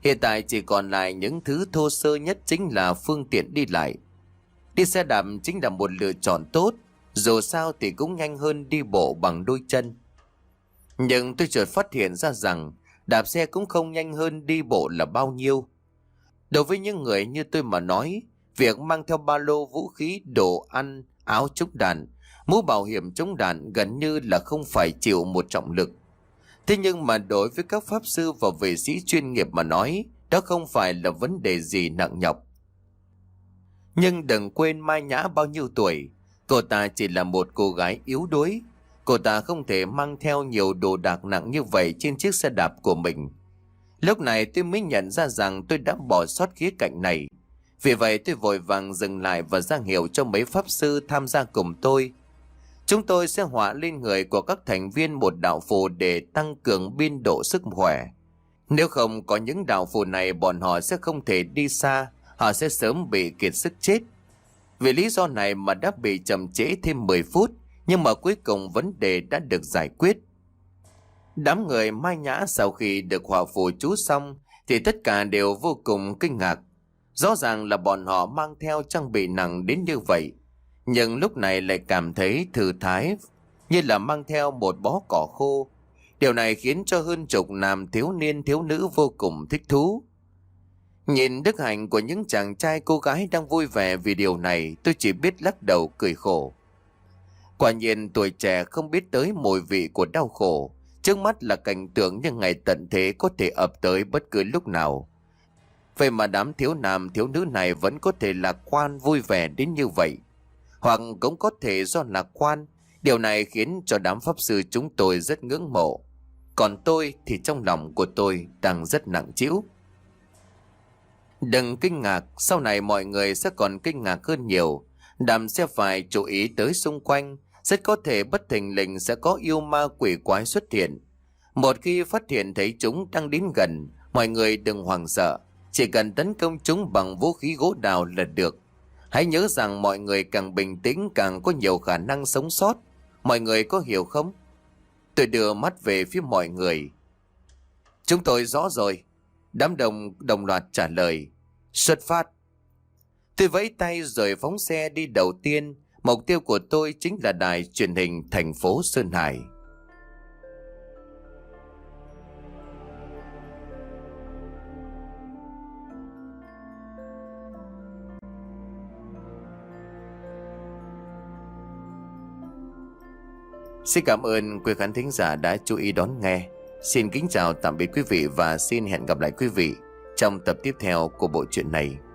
Hiện tại chỉ còn lại những thứ thô sơ nhất chính là phương tiện đi lại. Đi xe đạp chính là một lựa chọn tốt, dù sao thì cũng nhanh hơn đi bộ bằng đôi chân. Nhưng tôi chợt phát hiện ra rằng đạp xe cũng không nhanh hơn đi bộ là bao nhiêu. Đối với những người như tôi mà nói, việc mang theo ba lô vũ khí, đồ ăn, áo chống đạn, mũ bảo hiểm chống đạn gần như là không phải chịu một trọng lực. Thế nhưng mà đối với các pháp sư và vệ sĩ chuyên nghiệp mà nói, đó không phải là vấn đề gì nặng nhọc. Nhưng đừng quên Mai Nhã bao nhiêu tuổi, cô ta chỉ là một cô gái yếu đuối. Cô ta không thể mang theo nhiều đồ đạc nặng như vậy trên chiếc xe đạp của mình. Lúc này tôi mới nhận ra rằng tôi đã bỏ sót khía cạnh này. Vì vậy tôi vội vàng dừng lại và ra hiệu cho mấy pháp sư tham gia cùng tôi. Chúng tôi sẽ họa lên người của các thành viên một đạo phù để tăng cường biên độ sức khỏe. Nếu không có những đạo phù này, bọn họ sẽ không thể đi xa, họ sẽ sớm bị kiệt sức chết. Vì lý do này mà đã bị chậm trễ thêm mười phút, nhưng mà cuối cùng vấn đề đã được giải quyết. Đám người Mai Nhã sau khi được họa phù chú xong thì tất cả đều vô cùng kinh ngạc. Rõ ràng là bọn họ mang theo trang bị nặng đến như vậy, nhưng lúc này lại cảm thấy thư thái như là mang theo một bó cỏ khô. Điều này khiến cho hơn chục nam thiếu niên thiếu nữ vô cùng thích thú. Nhìn đức hạnh của những chàng trai cô gái đang vui vẻ vì điều này, tôi chỉ biết lắc đầu cười khổ. Quả nhiên tuổi trẻ không biết tới mùi vị của đau khổ. Trước mắt là cảnh tượng như ngày tận thế có thể ập tới bất cứ lúc nào. Vậy mà đám thiếu nam thiếu nữ này vẫn có thể lạc quan vui vẻ đến như vậy. Hoặc cũng có thể do lạc quan. Điều này khiến cho đám pháp sư chúng tôi rất ngưỡng mộ. Còn tôi thì trong lòng của tôi đang rất nặng trĩu. Đừng kinh ngạc, sau này mọi người sẽ còn kinh ngạc hơn nhiều. Đàm sẽ phải chú ý tới xung quanh. Rất có thể bất thình lình sẽ có yêu ma quỷ quái xuất hiện. Một khi phát hiện thấy chúng đang đến gần, mọi người đừng hoảng sợ. Chỉ cần tấn công chúng bằng vũ khí gỗ đào là được. Hãy nhớ rằng mọi người càng bình tĩnh càng có nhiều khả năng sống sót. Mọi người có hiểu không? Tôi đưa mắt về phía mọi người. Chúng tôi rõ rồi. Đám đồng đồng loạt trả lời. Xuất phát. Tôi vẫy tay rồi phóng xe đi đầu tiên. Mục tiêu của tôi chính là đài truyền hình thành phố Sơn Hải. Xin cảm ơn quý khán thính giả đã chú ý đón nghe. Xin kính chào tạm biệt quý vị và xin hẹn gặp lại quý vị trong tập tiếp theo của bộ truyện này.